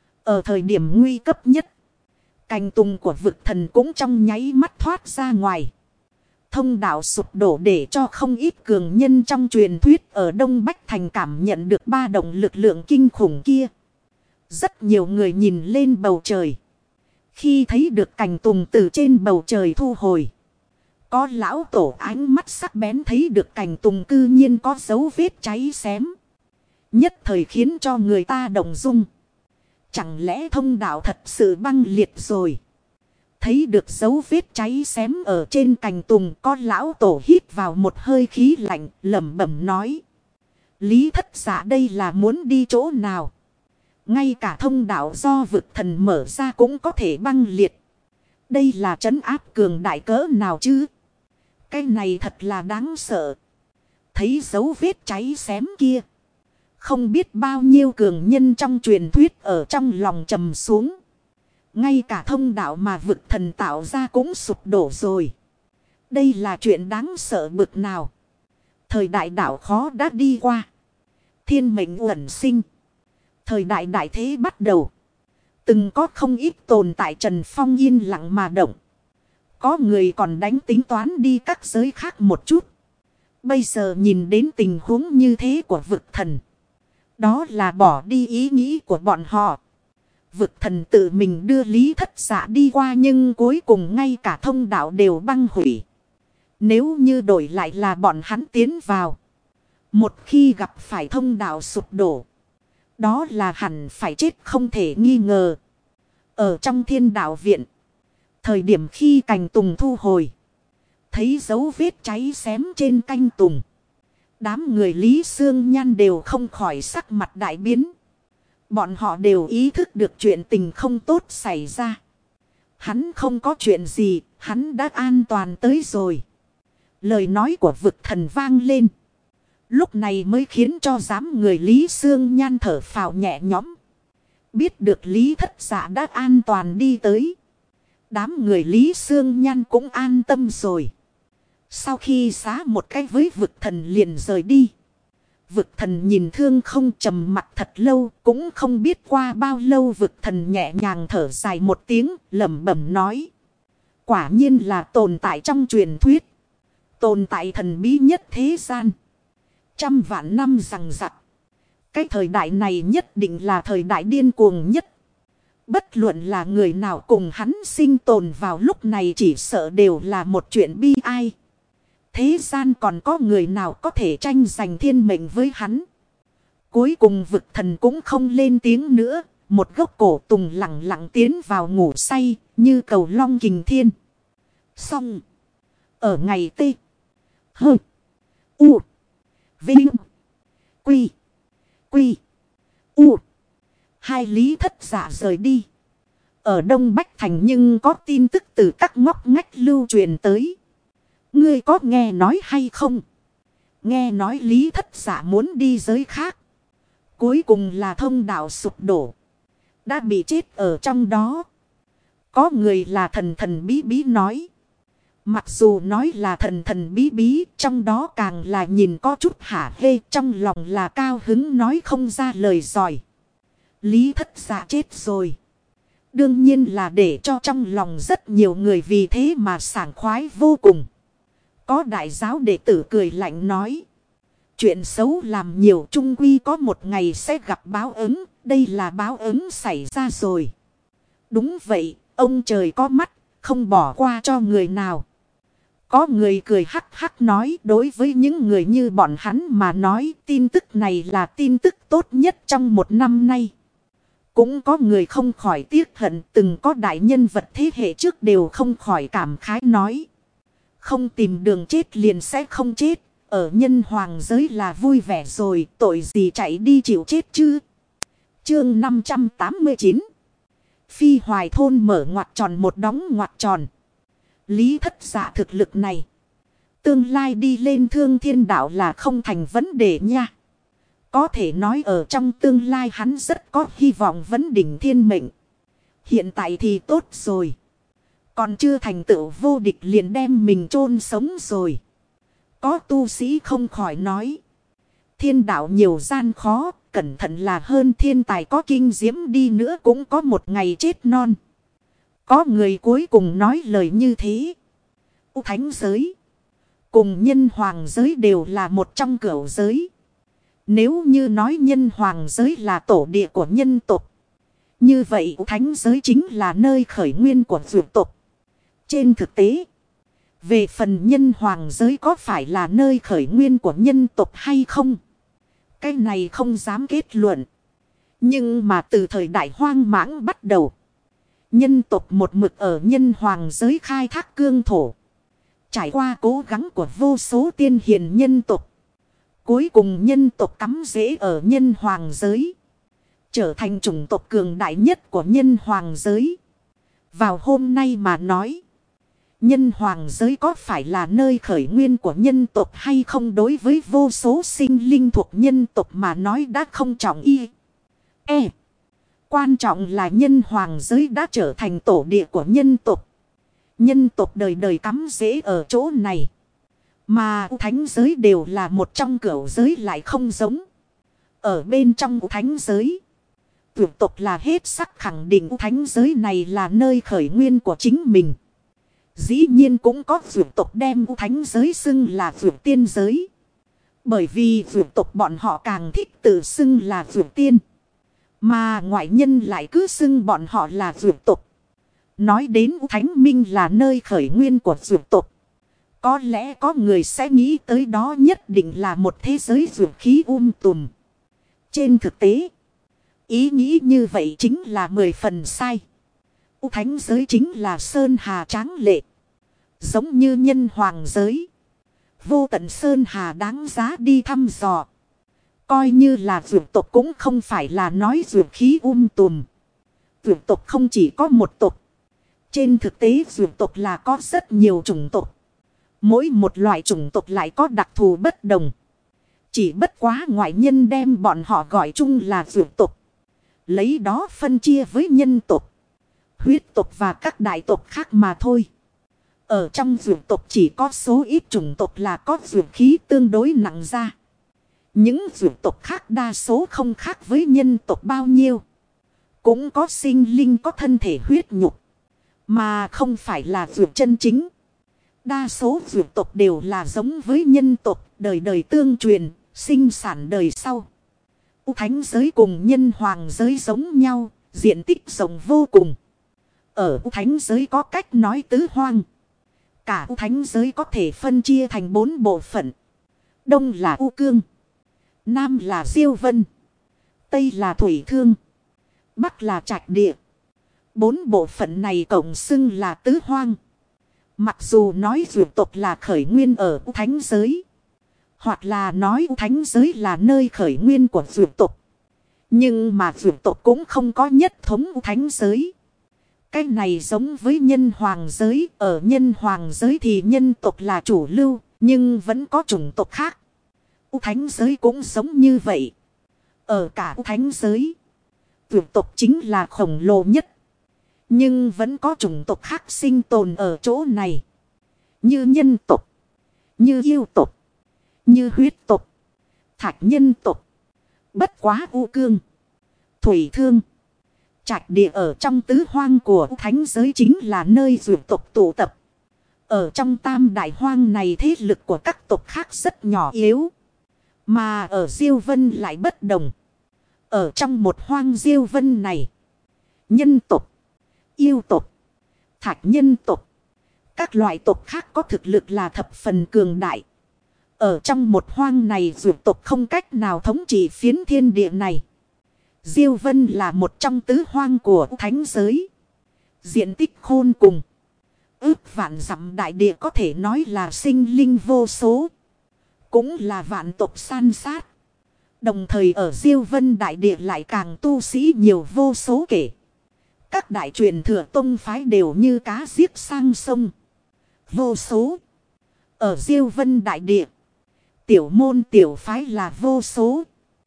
Ở thời điểm nguy cấp nhất, cành tùng của vực thần cũng trong nháy mắt thoát ra ngoài. Thông đạo sụp đổ để cho không ít cường nhân trong truyền thuyết ở Đông Bách Thành cảm nhận được ba động lực lượng kinh khủng kia. Rất nhiều người nhìn lên bầu trời. Khi thấy được cành tùng từ trên bầu trời thu hồi, có lão tổ ánh mắt sắc bén thấy được cành tùng cư nhiên có dấu vết cháy xém. Nhất thời khiến cho người ta động dung. Chẳng lẽ thông đạo thật sự băng liệt rồi? Thấy được dấu vết cháy xém ở trên cành tùng, có lão tổ hít vào một hơi khí lạnh, lẩm bẩm nói. Lý Thất Dạ đây là muốn đi chỗ nào? Ngay cả thông đạo do vực thần mở ra cũng có thể băng liệt. Đây là trấn áp cường đại cỡ nào chứ? Cái này thật là đáng sợ. Thấy dấu vết cháy xém kia, không biết bao nhiêu cường nhân trong truyền thuyết ở trong lòng trầm xuống. Ngay cả thông đạo mà vực thần tạo ra cũng sụp đổ rồi. Đây là chuyện đáng sợ bực nào. Thời đại đạo khó đã đi qua. Thiên mệnh uẩn sinh. Thời đại đại thế bắt đầu. Từng có không ít tồn tại Trần Phong yên lặng mà động. Có người còn đánh tính toán đi các giới khác một chút. Bây giờ nhìn đến tình huống như thế của vực thần, đó là bỏ đi ý nghĩ của bọn họ. Vực thần tự mình đưa Lý Thất Dạ đi qua nhưng cuối cùng ngay cả thông đạo đều băng hủy. Nếu như đổi lại là bọn hắn tiến vào, một khi gặp phải thông đạo sụp đổ, đó là hẳn phải chết không thể nghi ngờ. Ở trong Thiên Đạo Viện, thời điểm khi cành tùng thu hồi, thấy dấu vết cháy xém trên canh tùng, đám người Lý Xương Nhan đều không khỏi sắc mặt đại biến. Bọn họ đều ý thức được chuyện tình không tốt xảy ra. Hắn không có chuyện gì, hắn đã an toàn tới rồi. Lời nói của vực thần vang lên. Lúc này mới khiến cho đám người Lý Xương Nhan thở phào nhẹ nhõm. Biết được Lý Thất Dạ đã an toàn đi tới, đám người Lý Xương Nhan cũng an tâm rồi. Sau khi xá một cái với vực thần liền rời đi. Vực thần nhìn thương không, trầm mặt thật lâu, cũng không biết qua bao lâu vực thần nhẹ nhàng thở dài một tiếng, lẩm bẩm nói. Quả nhiên là tồn tại trong truyền thuyết. Tồn tại thần bí nhất thế gian. Trăm vạn năm rằng rặc. Cái thời đại này nhất định là thời đại điên cuồng nhất. Bất luận là người nào cùng hắn sinh tồn vào lúc này chỉ sợ đều là một chuyện bi ai. Thế gian còn có người nào có thể tranh giành thiên mệnh với hắn. Cuối cùng vực thần cũng không lên tiếng nữa. Một gốc cổ tùng lặng lặng tiến vào ngủ say như cầu long kình thiên. Xong. Ở ngày T. H. U. Vinh. Quy. Quy. U. Hai Lý Thất Dạ rời đi. Ở Đông Bách Thành nhưng có tin tức từ các ngóc ngách lưu truyền tới. Ngươi có nghe nói hay không? Nghe nói Lý Thất Dạ muốn đi giới khác. Cuối cùng là thông đạo sụp đổ. Đã bị chết ở trong đó. Có người là thần thần bí bí nói. Mặc dù nói là thần thần bí bí, trong đó càng là nhìn có chút hả hê, trong lòng là cao hứng nói không ra lời giỏi. Lý Thất Dạ chết rồi. Đương nhiên là để cho trong lòng rất nhiều người vì thế mà sảng khoái vô cùng. Có đại giáo đệ tử cười lạnh nói. Chuyện xấu làm nhiều chung quy có một ngày sẽ gặp báo ứng. Đây là báo ứng xảy ra rồi. Đúng vậy, ông trời có mắt, không bỏ qua cho người nào. Có người cười hắc hắc nói đối với những người như bọn hắn mà nói tin tức này là tin tức tốt nhất trong một năm nay. Cũng có người không khỏi tiếc hận từng có đại nhân vật thế hệ trước đều không khỏi cảm khái nói. Không tìm đường chết liền sẽ không chết. Ở nhân hoàng giới là vui vẻ rồi, tội gì chạy đi chịu chết chứ. Chương 589. Phi Hoài thôn mở ngoặc tròn một đóng ngoặc tròn. Lý Thất Dạ thực lực này, tương lai đi lên Thương Thiên Đạo là không thành vấn đề nha. Có thể nói ở trong tương lai hắn rất có hy vọng vấn đỉnh thiên mệnh. Hiện tại thì tốt rồi. Còn chưa thành tựu vô địch liền đem mình chôn sống rồi. Có tu sĩ không khỏi nói. Thiên đạo nhiều gian khó, cẩn thận là hơn thiên tài có kinh diễm đi nữa cũng có một ngày chết non. Có người cuối cùng nói lời như thế. Thánh giới cùng nhân hoàng giới đều là một trong cửu giới. Nếu như nói nhân hoàng giới là tổ địa của nhân tộc, như vậy thánh giới chính là nơi khởi nguyên của vượt tộc. Trên thực tế, về phần nhân hoàng giới có phải là nơi khởi nguyên của nhân tộc hay không, cái này không dám kết luận. Nhưng mà từ thời đại hoang mãng bắt đầu, nhân tộc một mực ở nhân hoàng giới khai thác cương thổ. Trải qua cố gắng của vô số tiên hiền nhân tộc, cuối cùng nhân tộc cắm rễ ở nhân hoàng giới, trở thành chủng tộc cường đại nhất của nhân hoàng giới. Vào hôm nay mà nói, nhân hoàng giới có phải là nơi khởi nguyên của nhân tộc hay không đối với vô số sinh linh thuộc nhân tộc mà nói đã không trọng y. Quan trọng là nhân hoàng giới đã trở thành tổ địa của nhân tộc. Nhân tộc đời đời cắm rễ ở chỗ này. Mà thánh giới đều là một trong cửu giới lại không giống. Ở bên trong thánh giới, vượt tộc là hết sắc khẳng định thánh giới này là nơi khởi nguyên của chính mình. Dĩ nhiên cũng có vượt tộc đem thánh giới xưng là vượt tiên giới. Bởi vì vượt tộc bọn họ càng thích tự xưng là vượt tiên. Mà ngoại nhân lại cứ xưng bọn họ là vượt tộc. Nói đến thánh minh là nơi khởi nguyên của vượt tộc, có lẽ có người sẽ nghĩ tới đó nhất định là một thế giới vượt khí tùm. Trên thực tế, ý nghĩ như vậy chính là 10 phần sai. Thánh giới chính là sơn hà tráng lệ, giống như nhân hoàng giới. Vô tận sơn hà đáng giá đi thăm dò. Coi như là vượt tộc cũng không phải là nói vượt khí tùm. Vượt tộc không chỉ có một tộc. Trên thực tế vượt tộc là có rất nhiều chủng tộc. Mỗi một loại chủng tộc lại có đặc thù bất đồng. Chỉ bất quá ngoại nhân đem bọn họ gọi chung là vượt tộc. Lấy đó phân chia với nhân tộc, huyết tộc và các đại tộc khác mà thôi. Ở trong vượt tộc chỉ có số ít chủng tộc là có vượt khí tương đối nặng ra. Những vượt tộc khác đa số không khác với nhân tộc bao nhiêu. Cũng có sinh linh có thân thể huyết nhục, mà không phải là vượt chân chính. Đa số vượt tộc đều là giống với nhân tộc, đời đời tương truyền, sinh sản đời sau. Thánh giới cùng nhân hoàng giới giống nhau, diện tích rộng vô cùng. Ở thánh giới có cách nói tứ hoang. Cả thánh giới có thể phân chia thành 4 bộ phận. Đông là U Cương, Nam là Diêu Vân, Tây là Thủy Thương, Bắc là Trạch Địa. 4 bộ phận này cộng xưng là tứ hoang. Mặc dù nói vượt tộc là khởi nguyên ở thánh giới, hoặc là nói thánh giới là nơi khởi nguyên của vượt tộc, nhưng mà vượt tộc cũng không có nhất thống thánh giới. Cái này giống với nhân hoàng giới. Ở nhân hoàng giới thì nhân tộc là chủ lưu, nhưng vẫn có chủng tộc khác. Thánh giới cũng giống như vậy. Ở cả thánh giới, vượt tộc chính là khổng lồ nhất. Nhưng vẫn có chủng tộc khác sinh tồn ở chỗ này. Như nhân tộc, như yêu tộc, như huyết tộc, thạch nhân tộc. Bất quá U Cương, Thủy Thương, Trạch Địa ở trong tứ hoang của thánh giới chính là nơi vượt tộc tụ tập. Ở trong tam đại hoang này thế lực của các tộc khác rất nhỏ yếu. Mà ở Diêu Vân lại bất đồng. Ở trong một hoang Diêu Vân này, nhân tộc, yêu tộc, thạch nhân tộc, các loại tộc khác có thực lực là thập phần cường đại. Ở trong một hoang này vượt tộc không cách nào thống trị phiến thiên địa này. Diêu Vân là một trong tứ hoang của thánh giới. Diện tích khôn cùng, ước vạn dặm đại địa có thể nói là sinh linh vô số. Cũng là vạn tộc san sát. Đồng thời ở Diêu Vân Đại Địa lại càng tu sĩ nhiều vô số kể. Các đại truyền thừa tông phái đều như cá giết sang sông. Vô số. Ở Diêu Vân Đại Địa, tiểu môn tiểu phái là vô số.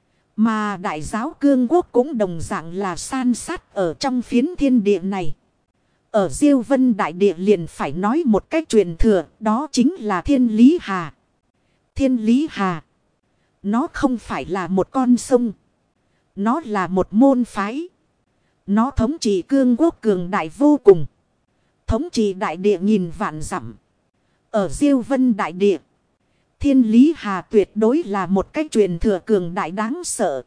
Mà đại giáo cương quốc cũng đồng dạng là san sát ở trong phiến thiên địa này. Ở Diêu Vân Đại Địa liền phải nói một cách truyền thừa, đó chính là Thiên Lý Hà. Thiên Lý Hà, nó không phải là một con sông. Nó là một môn phái. Nó thống trị cương quốc cường đại vô cùng. Thống trị đại địa nghìn vạn dặm. Ở Diêu Vân Đại Địa, Thiên Lý Hà tuyệt đối là một cách truyền thừa cường đại đáng sợ.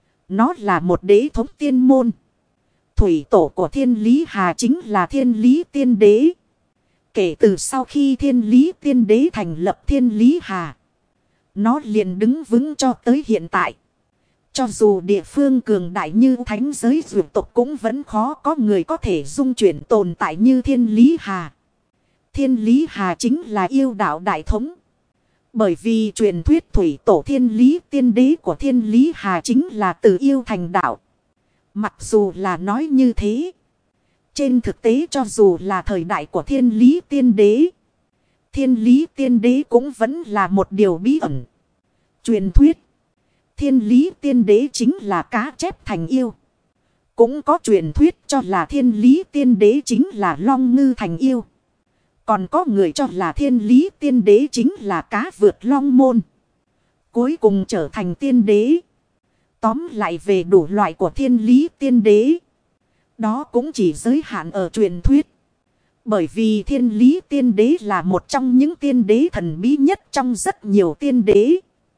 Nó là một đế thống tiên môn. Thủy tổ của Thiên Lý Hà chính là Thiên Lý Tiên Đế. Kể từ sau khi Thiên Lý Tiên Đế thành lập Thiên Lý Hà, nó liền đứng vững cho tới hiện tại. Cho dù địa phương cường đại như thánh giới dược tộc cũng vẫn khó có người có thể dung chuyển tồn tại như Thiên Lý Hà. Thiên Lý Hà chính là yêu đạo đại thống. Bởi vì truyền thuyết thủy tổ Thiên Lý Tiên Đế của Thiên Lý Hà chính là từ yêu thành đạo. Mặc dù là nói như thế, trên thực tế cho dù là thời đại của Thiên Lý Tiên Đế, Thiên Lý Tiên Đế cũng vẫn là một điều bí ẩn. Truyền thuyết Thiên Lý Tiên Đế chính là cá chép thành yêu. Cũng có truyền thuyết cho là Thiên Lý Tiên Đế chính là long ngư thành yêu. Còn có người cho là Thiên Lý Tiên Đế chính là cá vượt long môn, cuối cùng trở thành tiên đế. Tóm lại về đủ loại của Thiên Lý Tiên Đế, đó cũng chỉ giới hạn ở truyền thuyết. Bởi vì Thiên Lý Tiên Đế là một trong những tiên đế thần bí nhất trong rất nhiều tiên đế.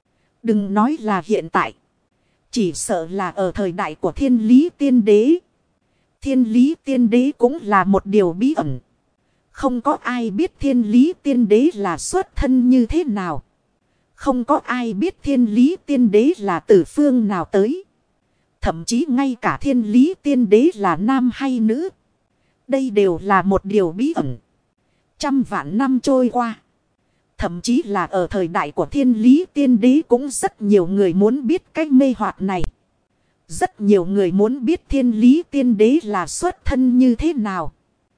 Đừng nói là hiện tại, chỉ sợ là ở thời đại của Thiên Lý Tiên Đế, Thiên Lý Tiên Đế cũng là một điều bí ẩn. Không có ai biết Thiên Lý Tiên Đế là xuất thân như thế nào. Không có ai biết Thiên Lý Tiên Đế là từ phương nào tới. Thậm chí ngay cả Thiên Lý Tiên Đế là nam hay nữ, đây đều là một điều bí ẩn. Trăm vạn năm trôi qua, thậm chí là ở thời đại của Thiên Lý Tiên Đế cũng rất nhiều người muốn biết cái mê hoặc này. Rất nhiều người muốn biết Thiên Lý Tiên Đế là xuất thân như thế nào,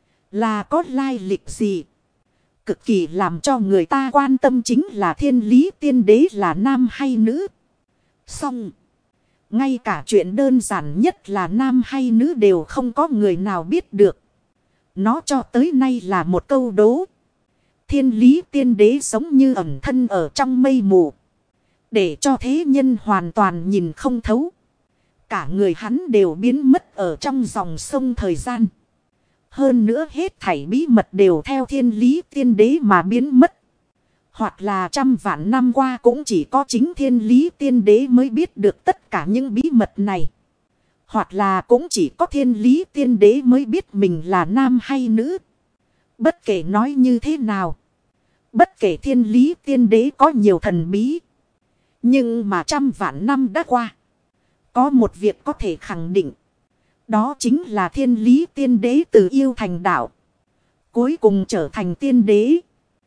là có lai lịch gì. Cực kỳ làm cho người ta quan tâm chính là Thiên Lý Tiên Đế là nam hay nữ. Xong, ngay cả chuyện đơn giản nhất là nam hay nữ đều không có người nào biết được. Nó cho tới nay là một câu đố. Thiên Lý Tiên Đế giống như ẩn thân ở trong mây mù, để cho thế nhân hoàn toàn nhìn không thấu. Cả người hắn đều biến mất ở trong dòng sông thời gian. Hơn nữa hết thảy bí mật đều theo Thiên Lý Tiên Đế mà biến mất. Hoặc là trăm vạn năm qua cũng chỉ có chính Thiên Lý Tiên Đế mới biết được tất cả những bí mật này. Hoặc là cũng chỉ có Thiên Lý Tiên Đế mới biết mình là nam hay nữ. Bất kể nói như thế nào, bất kể Thiên Lý Tiên Đế có nhiều thần bí, nhưng mà trăm vạn năm đã qua, có một việc có thể khẳng định. Đó chính là Thiên Lý Tiên Đế từ yêu thành đạo, cuối cùng trở thành tiên đế.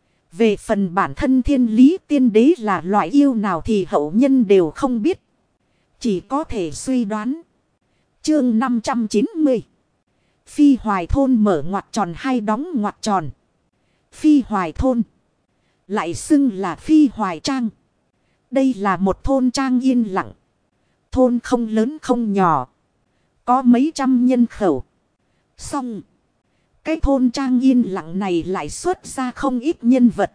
Về phần bản thân Thiên Lý Tiên Đế là loại yêu nào thì hậu nhân đều không biết, chỉ có thể suy đoán. Chương 590, Phi Hoài Thôn mở ngoặc tròn hay đóng ngoặc tròn. Phi Hoài Thôn, lại xưng là Phi Hoài Trang. Đây là một thôn trang yên lặng. Thôn không lớn không nhỏ, có mấy trăm nhân khẩu. Xong, cái thôn trang yên lặng này lại xuất ra không ít nhân vật.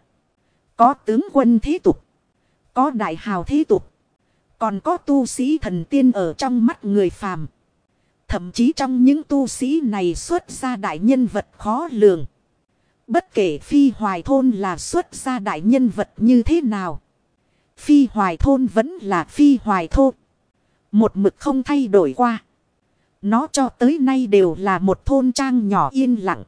Có tướng quân thế tục, có đại hào thế tục, còn có tu sĩ thần tiên ở trong mắt người phàm. Thậm chí trong những tu sĩ này xuất ra đại nhân vật khó lường. Bất kể Phi Hoài Thôn là xuất ra đại nhân vật như thế nào, Phi Hoài Thôn vẫn là Phi Hoài Thôn, một mực không thay đổi qua. Nó cho tới nay đều là một thôn trang nhỏ yên lặng.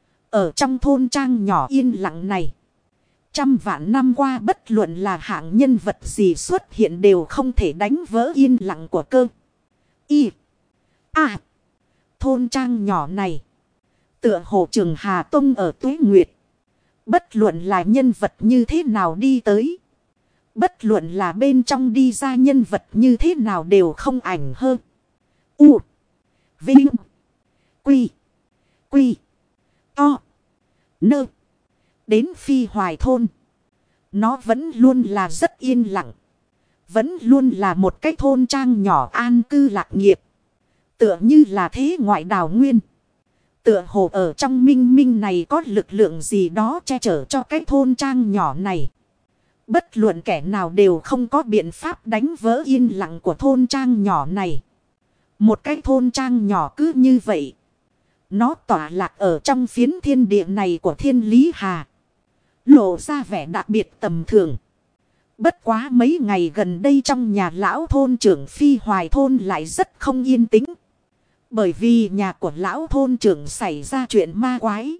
Ở trong thôn trang nhỏ yên lặng này, trăm vạn năm qua bất luận là hạng nhân vật gì xuất hiện đều không thể đánh vỡ yên lặng của cơ. Thôn trang nhỏ này, tựa hồ Trường Hà Tông ở Tuế Nguyệt. Bất luận là nhân vật như thế nào đi tới, Bất luận là bên trong đi ra nhân vật như thế nào đều không ảnh hơn. U. Vinh. Quy. Quy. To. Nơ. Đến Phi Hoài thôn. Nó vẫn luôn là rất yên lặng. Vẫn luôn là một cái thôn trang nhỏ an cư lạc nghiệp. Tựa như là thế ngoại đào nguyên. Tựa hồ ở trong minh minh này có lực lượng gì đó che chở cho cái thôn trang nhỏ này. Bất luận kẻ nào đều không có biện pháp đánh vỡ yên lặng của thôn trang nhỏ này. Một cái thôn trang nhỏ cứ như vậy. Nó tỏa lạc ở trong phiến thiên địa này của Thiên Lý Hà. Lộ ra vẻ đặc biệt tầm thường. Bất quá mấy ngày gần đây trong nhà lão thôn trưởng Phi Hoài thôn lại rất không yên tĩnh. Bởi vì nhà của lão thôn trưởng xảy ra chuyện ma quái.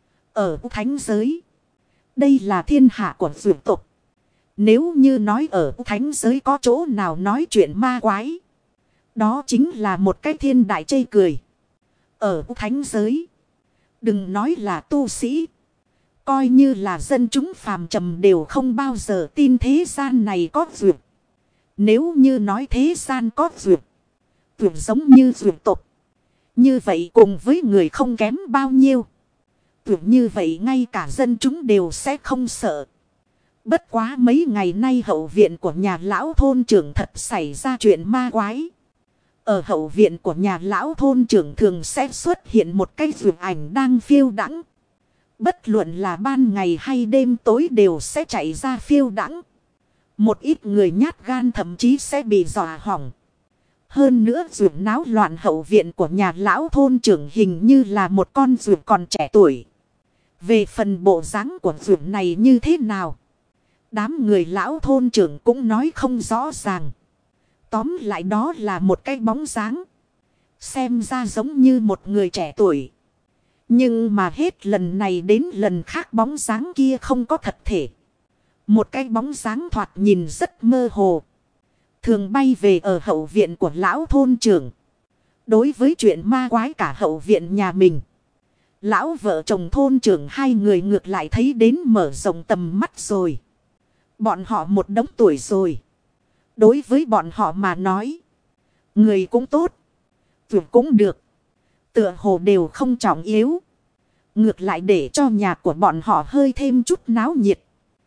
Ở thánh giới. Đây là thiên hạ của dược tộc. Nếu như nói ở thánh giới có chỗ nào nói chuyện ma quái. Đó chính là một cái thiên đại chê cười. Ở thánh giới. Đừng nói là tu sĩ. Coi như là dân chúng phàm trầm đều không bao giờ tin thế gian này có dược. Nếu như nói thế gian có dược. Dược giống như dược tộc. Như vậy cùng với người không kém bao nhiêu. Dược như vậy ngay cả dân chúng đều sẽ không sợ. Bất quá mấy ngày nay hậu viện của nhà lão thôn trưởng thật xảy ra chuyện ma quái. Ở hậu viện của nhà lão thôn trưởng thường sẽ xuất hiện một cái dược ảnh đang phiêu đãng. Bất luận là ban ngày hay đêm tối đều sẽ chạy ra phiêu đãng. Một ít người nhát gan thậm chí sẽ bị dọa hỏng. Hơn nữa dược náo loạn hậu viện của nhà lão thôn trưởng hình như là một con dược còn trẻ tuổi. Về phần bộ dáng của dược này như thế nào? Đám người lão thôn trưởng cũng nói không rõ ràng. Tóm lại đó là một cái bóng dáng. Xem ra giống như một người trẻ tuổi. Nhưng mà hết lần này đến lần khác bóng dáng kia không có thật thể. Một cái bóng dáng thoạt nhìn rất mơ hồ. Thường bay về ở hậu viện của lão thôn trưởng. Đối với chuyện ma quái cả hậu viện nhà mình. Lão vợ chồng thôn trưởng hai người ngược lại thấy đến mở rộng tầm mắt rồi. Bọn họ một đống tuổi rồi. Đối với bọn họ mà nói. Người cũng tốt. Việc cũng được. Tựa hồ đều không trọng yếu. Ngược lại để cho nhà của bọn họ hơi thêm chút náo nhiệt.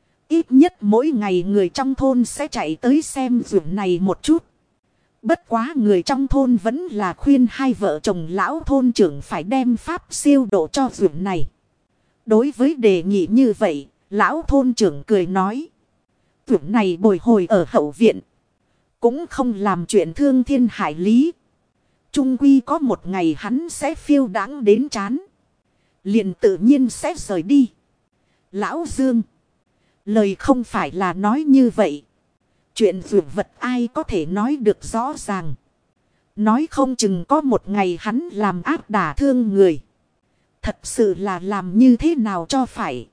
Ít nhất mỗi ngày người trong thôn sẽ chạy tới xem ruộng này một chút. Bất quá người trong thôn vẫn là khuyên hai vợ chồng lão thôn trưởng phải đem pháp siêu độ cho ruộng này. Đối với đề nghị như vậy, lão thôn trưởng cười nói. Ruộng này bồi hồi ở hậu viện. Cũng không làm chuyện thương thiên hại lý. Trung quy có một ngày hắn sẽ phiêu đãng đến chán. Liền tự nhiên sẽ rời đi. Lão Dương. Lời không phải là nói như vậy. Chuyện dược vật ai có thể nói được rõ ràng. Nói không chừng có một ngày hắn làm ác đả thương người. Thật sự là làm như thế nào cho phải.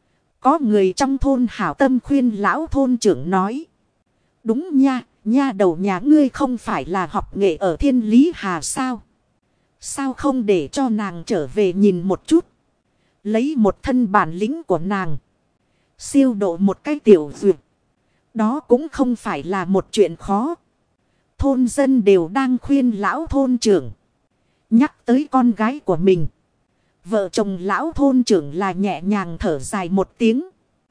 Có người trong thôn hảo tâm khuyên lão thôn trưởng nói. Đúng nha, nha đầu nhà ngươi không phải là học nghệ ở Thiên Lý Hà sao? Sao không để cho nàng trở về nhìn một chút? Lấy một thân bản lĩnh của nàng. Siêu độ một cái tiểu dược. Đó cũng không phải là một chuyện khó. Thôn dân đều đang khuyên lão thôn trưởng. Nhắc tới con gái của mình. Vợ chồng lão thôn trưởng là nhẹ nhàng thở dài một tiếng.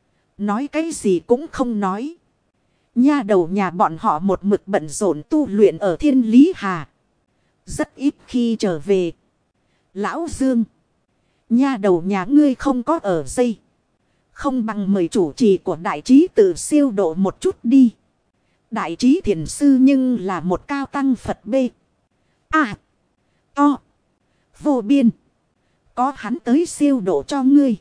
Nói cái gì cũng không nói. Nha đầu nhà bọn họ một mực bận rộn tu luyện ở Thiên Lý Hà. Rất ít khi trở về. Lão Dương. Nha đầu nhà ngươi không có ở dây. Không bằng mời chủ trì của đại trí tự siêu độ một chút đi. Đại trí thiền sư nhưng là một cao tăng Phật B. À. To. Vô biên. Có hắn tới siêu độ cho ngươi.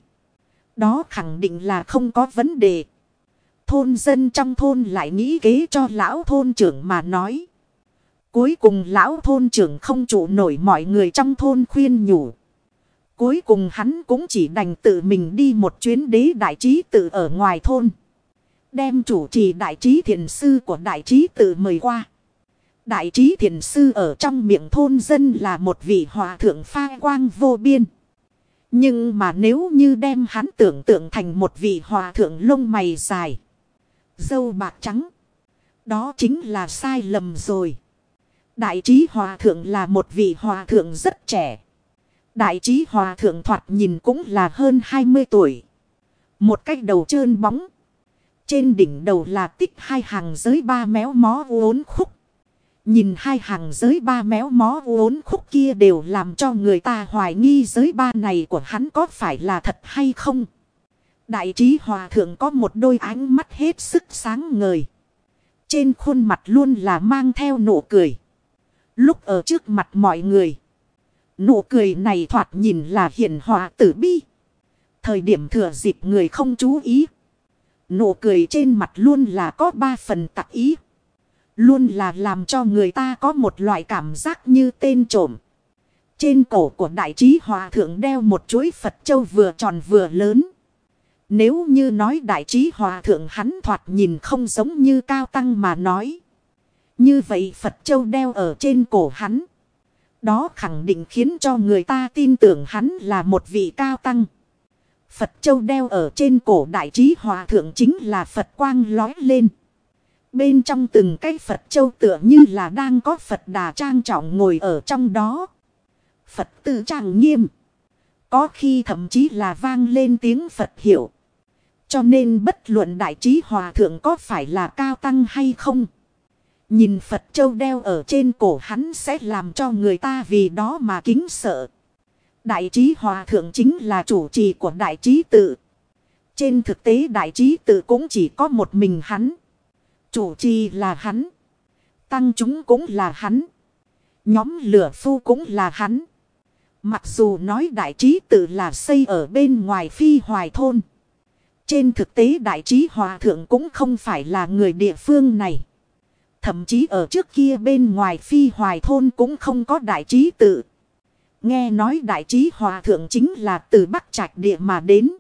Đó khẳng định là không có vấn đề. Thôn dân trong thôn lại nghĩ kế cho lão thôn trưởng mà nói. Cuối cùng lão thôn trưởng không trụ nổi mọi người trong thôn khuyên nhủ. Cuối cùng hắn cũng chỉ đành tự mình đi một chuyến đế đại trí tự ở ngoài thôn. Đem chủ trì đại trí thiền sư của đại trí tự mời qua. Đại trí thiền sư ở trong miệng thôn dân là một vị hòa thượng pha quang vô biên. Nhưng mà nếu như đem hắn tưởng tượng thành một vị hòa thượng lông mày dài. Dâu bạc trắng. Đó chính là sai lầm rồi. Đại trí hòa thượng là một vị hòa thượng rất trẻ. Đại trí hòa thượng thoạt nhìn cũng là hơn 20 tuổi. Một cái đầu trơn bóng. Trên đỉnh đầu là tích hai hàng giới ba méo mó uốn khúc. Nhìn hai hàng giới ba méo mó uốn khúc kia đều làm cho người ta hoài nghi giới ba này của hắn có phải là thật hay không. Đại trí hòa thượng có một đôi ánh mắt hết sức sáng ngời. Trên khuôn mặt luôn là mang theo nụ cười. Lúc ở trước mặt mọi người, nụ cười này thoạt nhìn là hiền hòa tử bi. Thời điểm thừa dịp người không chú ý, nụ cười trên mặt luôn là có 3 phần tặc ý. Luôn là làm cho người ta có một loại cảm giác như tên trộm. Trên cổ của đại trí hòa thượng đeo một chuỗi Phật châu vừa tròn vừa lớn. Nếu như nói đại trí hòa thượng hắn thoạt nhìn không giống như cao tăng mà nói. Như vậy Phật châu đeo ở trên cổ hắn. Đó khẳng định khiến cho người ta tin tưởng hắn là một vị cao tăng. Phật châu đeo ở trên cổ đại trí hòa thượng chính là Phật quang lói lên. Bên trong từng cái Phật châu tựa như là đang có Phật Đà trang trọng ngồi ở trong đó. Phật tử trang nghiêm. Có khi thậm chí là vang lên tiếng Phật hiệu. Cho nên bất luận đại trí hòa thượng có phải là cao tăng hay không. Nhìn Phật châu đeo ở trên cổ hắn sẽ làm cho người ta vì đó mà kính sợ. Đại trí hòa thượng chính là chủ trì của đại trí tự. Trên thực tế đại trí tự cũng chỉ có một mình hắn. Chủ trì là hắn. Tăng chúng cũng là hắn. Nhóm lửa phu cũng là hắn. Mặc dù nói đại trí tự là xây ở bên ngoài Phi Hoài thôn. Trên thực tế đại trí hòa thượng cũng không phải là người địa phương này. Thậm chí ở trước kia bên ngoài Phi Hoài thôn cũng không có đại trí tự. Nghe nói đại trí hòa thượng chính là từ Bắc Trạch địa mà đến.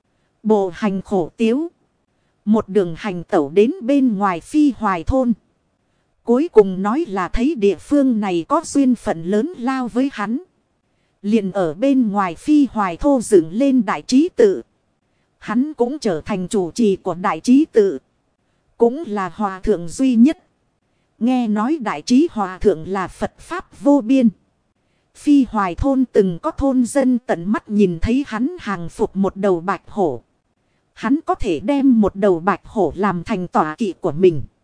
Bộ hành khổ tiếu. Một đường hành tẩu đến bên ngoài Phi Hoài thôn. Cuối cùng nói là thấy địa phương này có duyên phận lớn lao với hắn. Liền ở bên ngoài Phi Hoài thôn dựng lên đại trí tự. Hắn cũng trở thành chủ trì của đại trí tự. Cũng là hòa thượng duy nhất. Nghe nói đại trí hòa thượng là Phật Pháp vô biên. Phi Hoài thôn từng có thôn dân tận mắt nhìn thấy hắn hàng phục một đầu bạch hổ. Hắn có thể đem một đầu bạch hổ làm thành tọa kỵ của mình.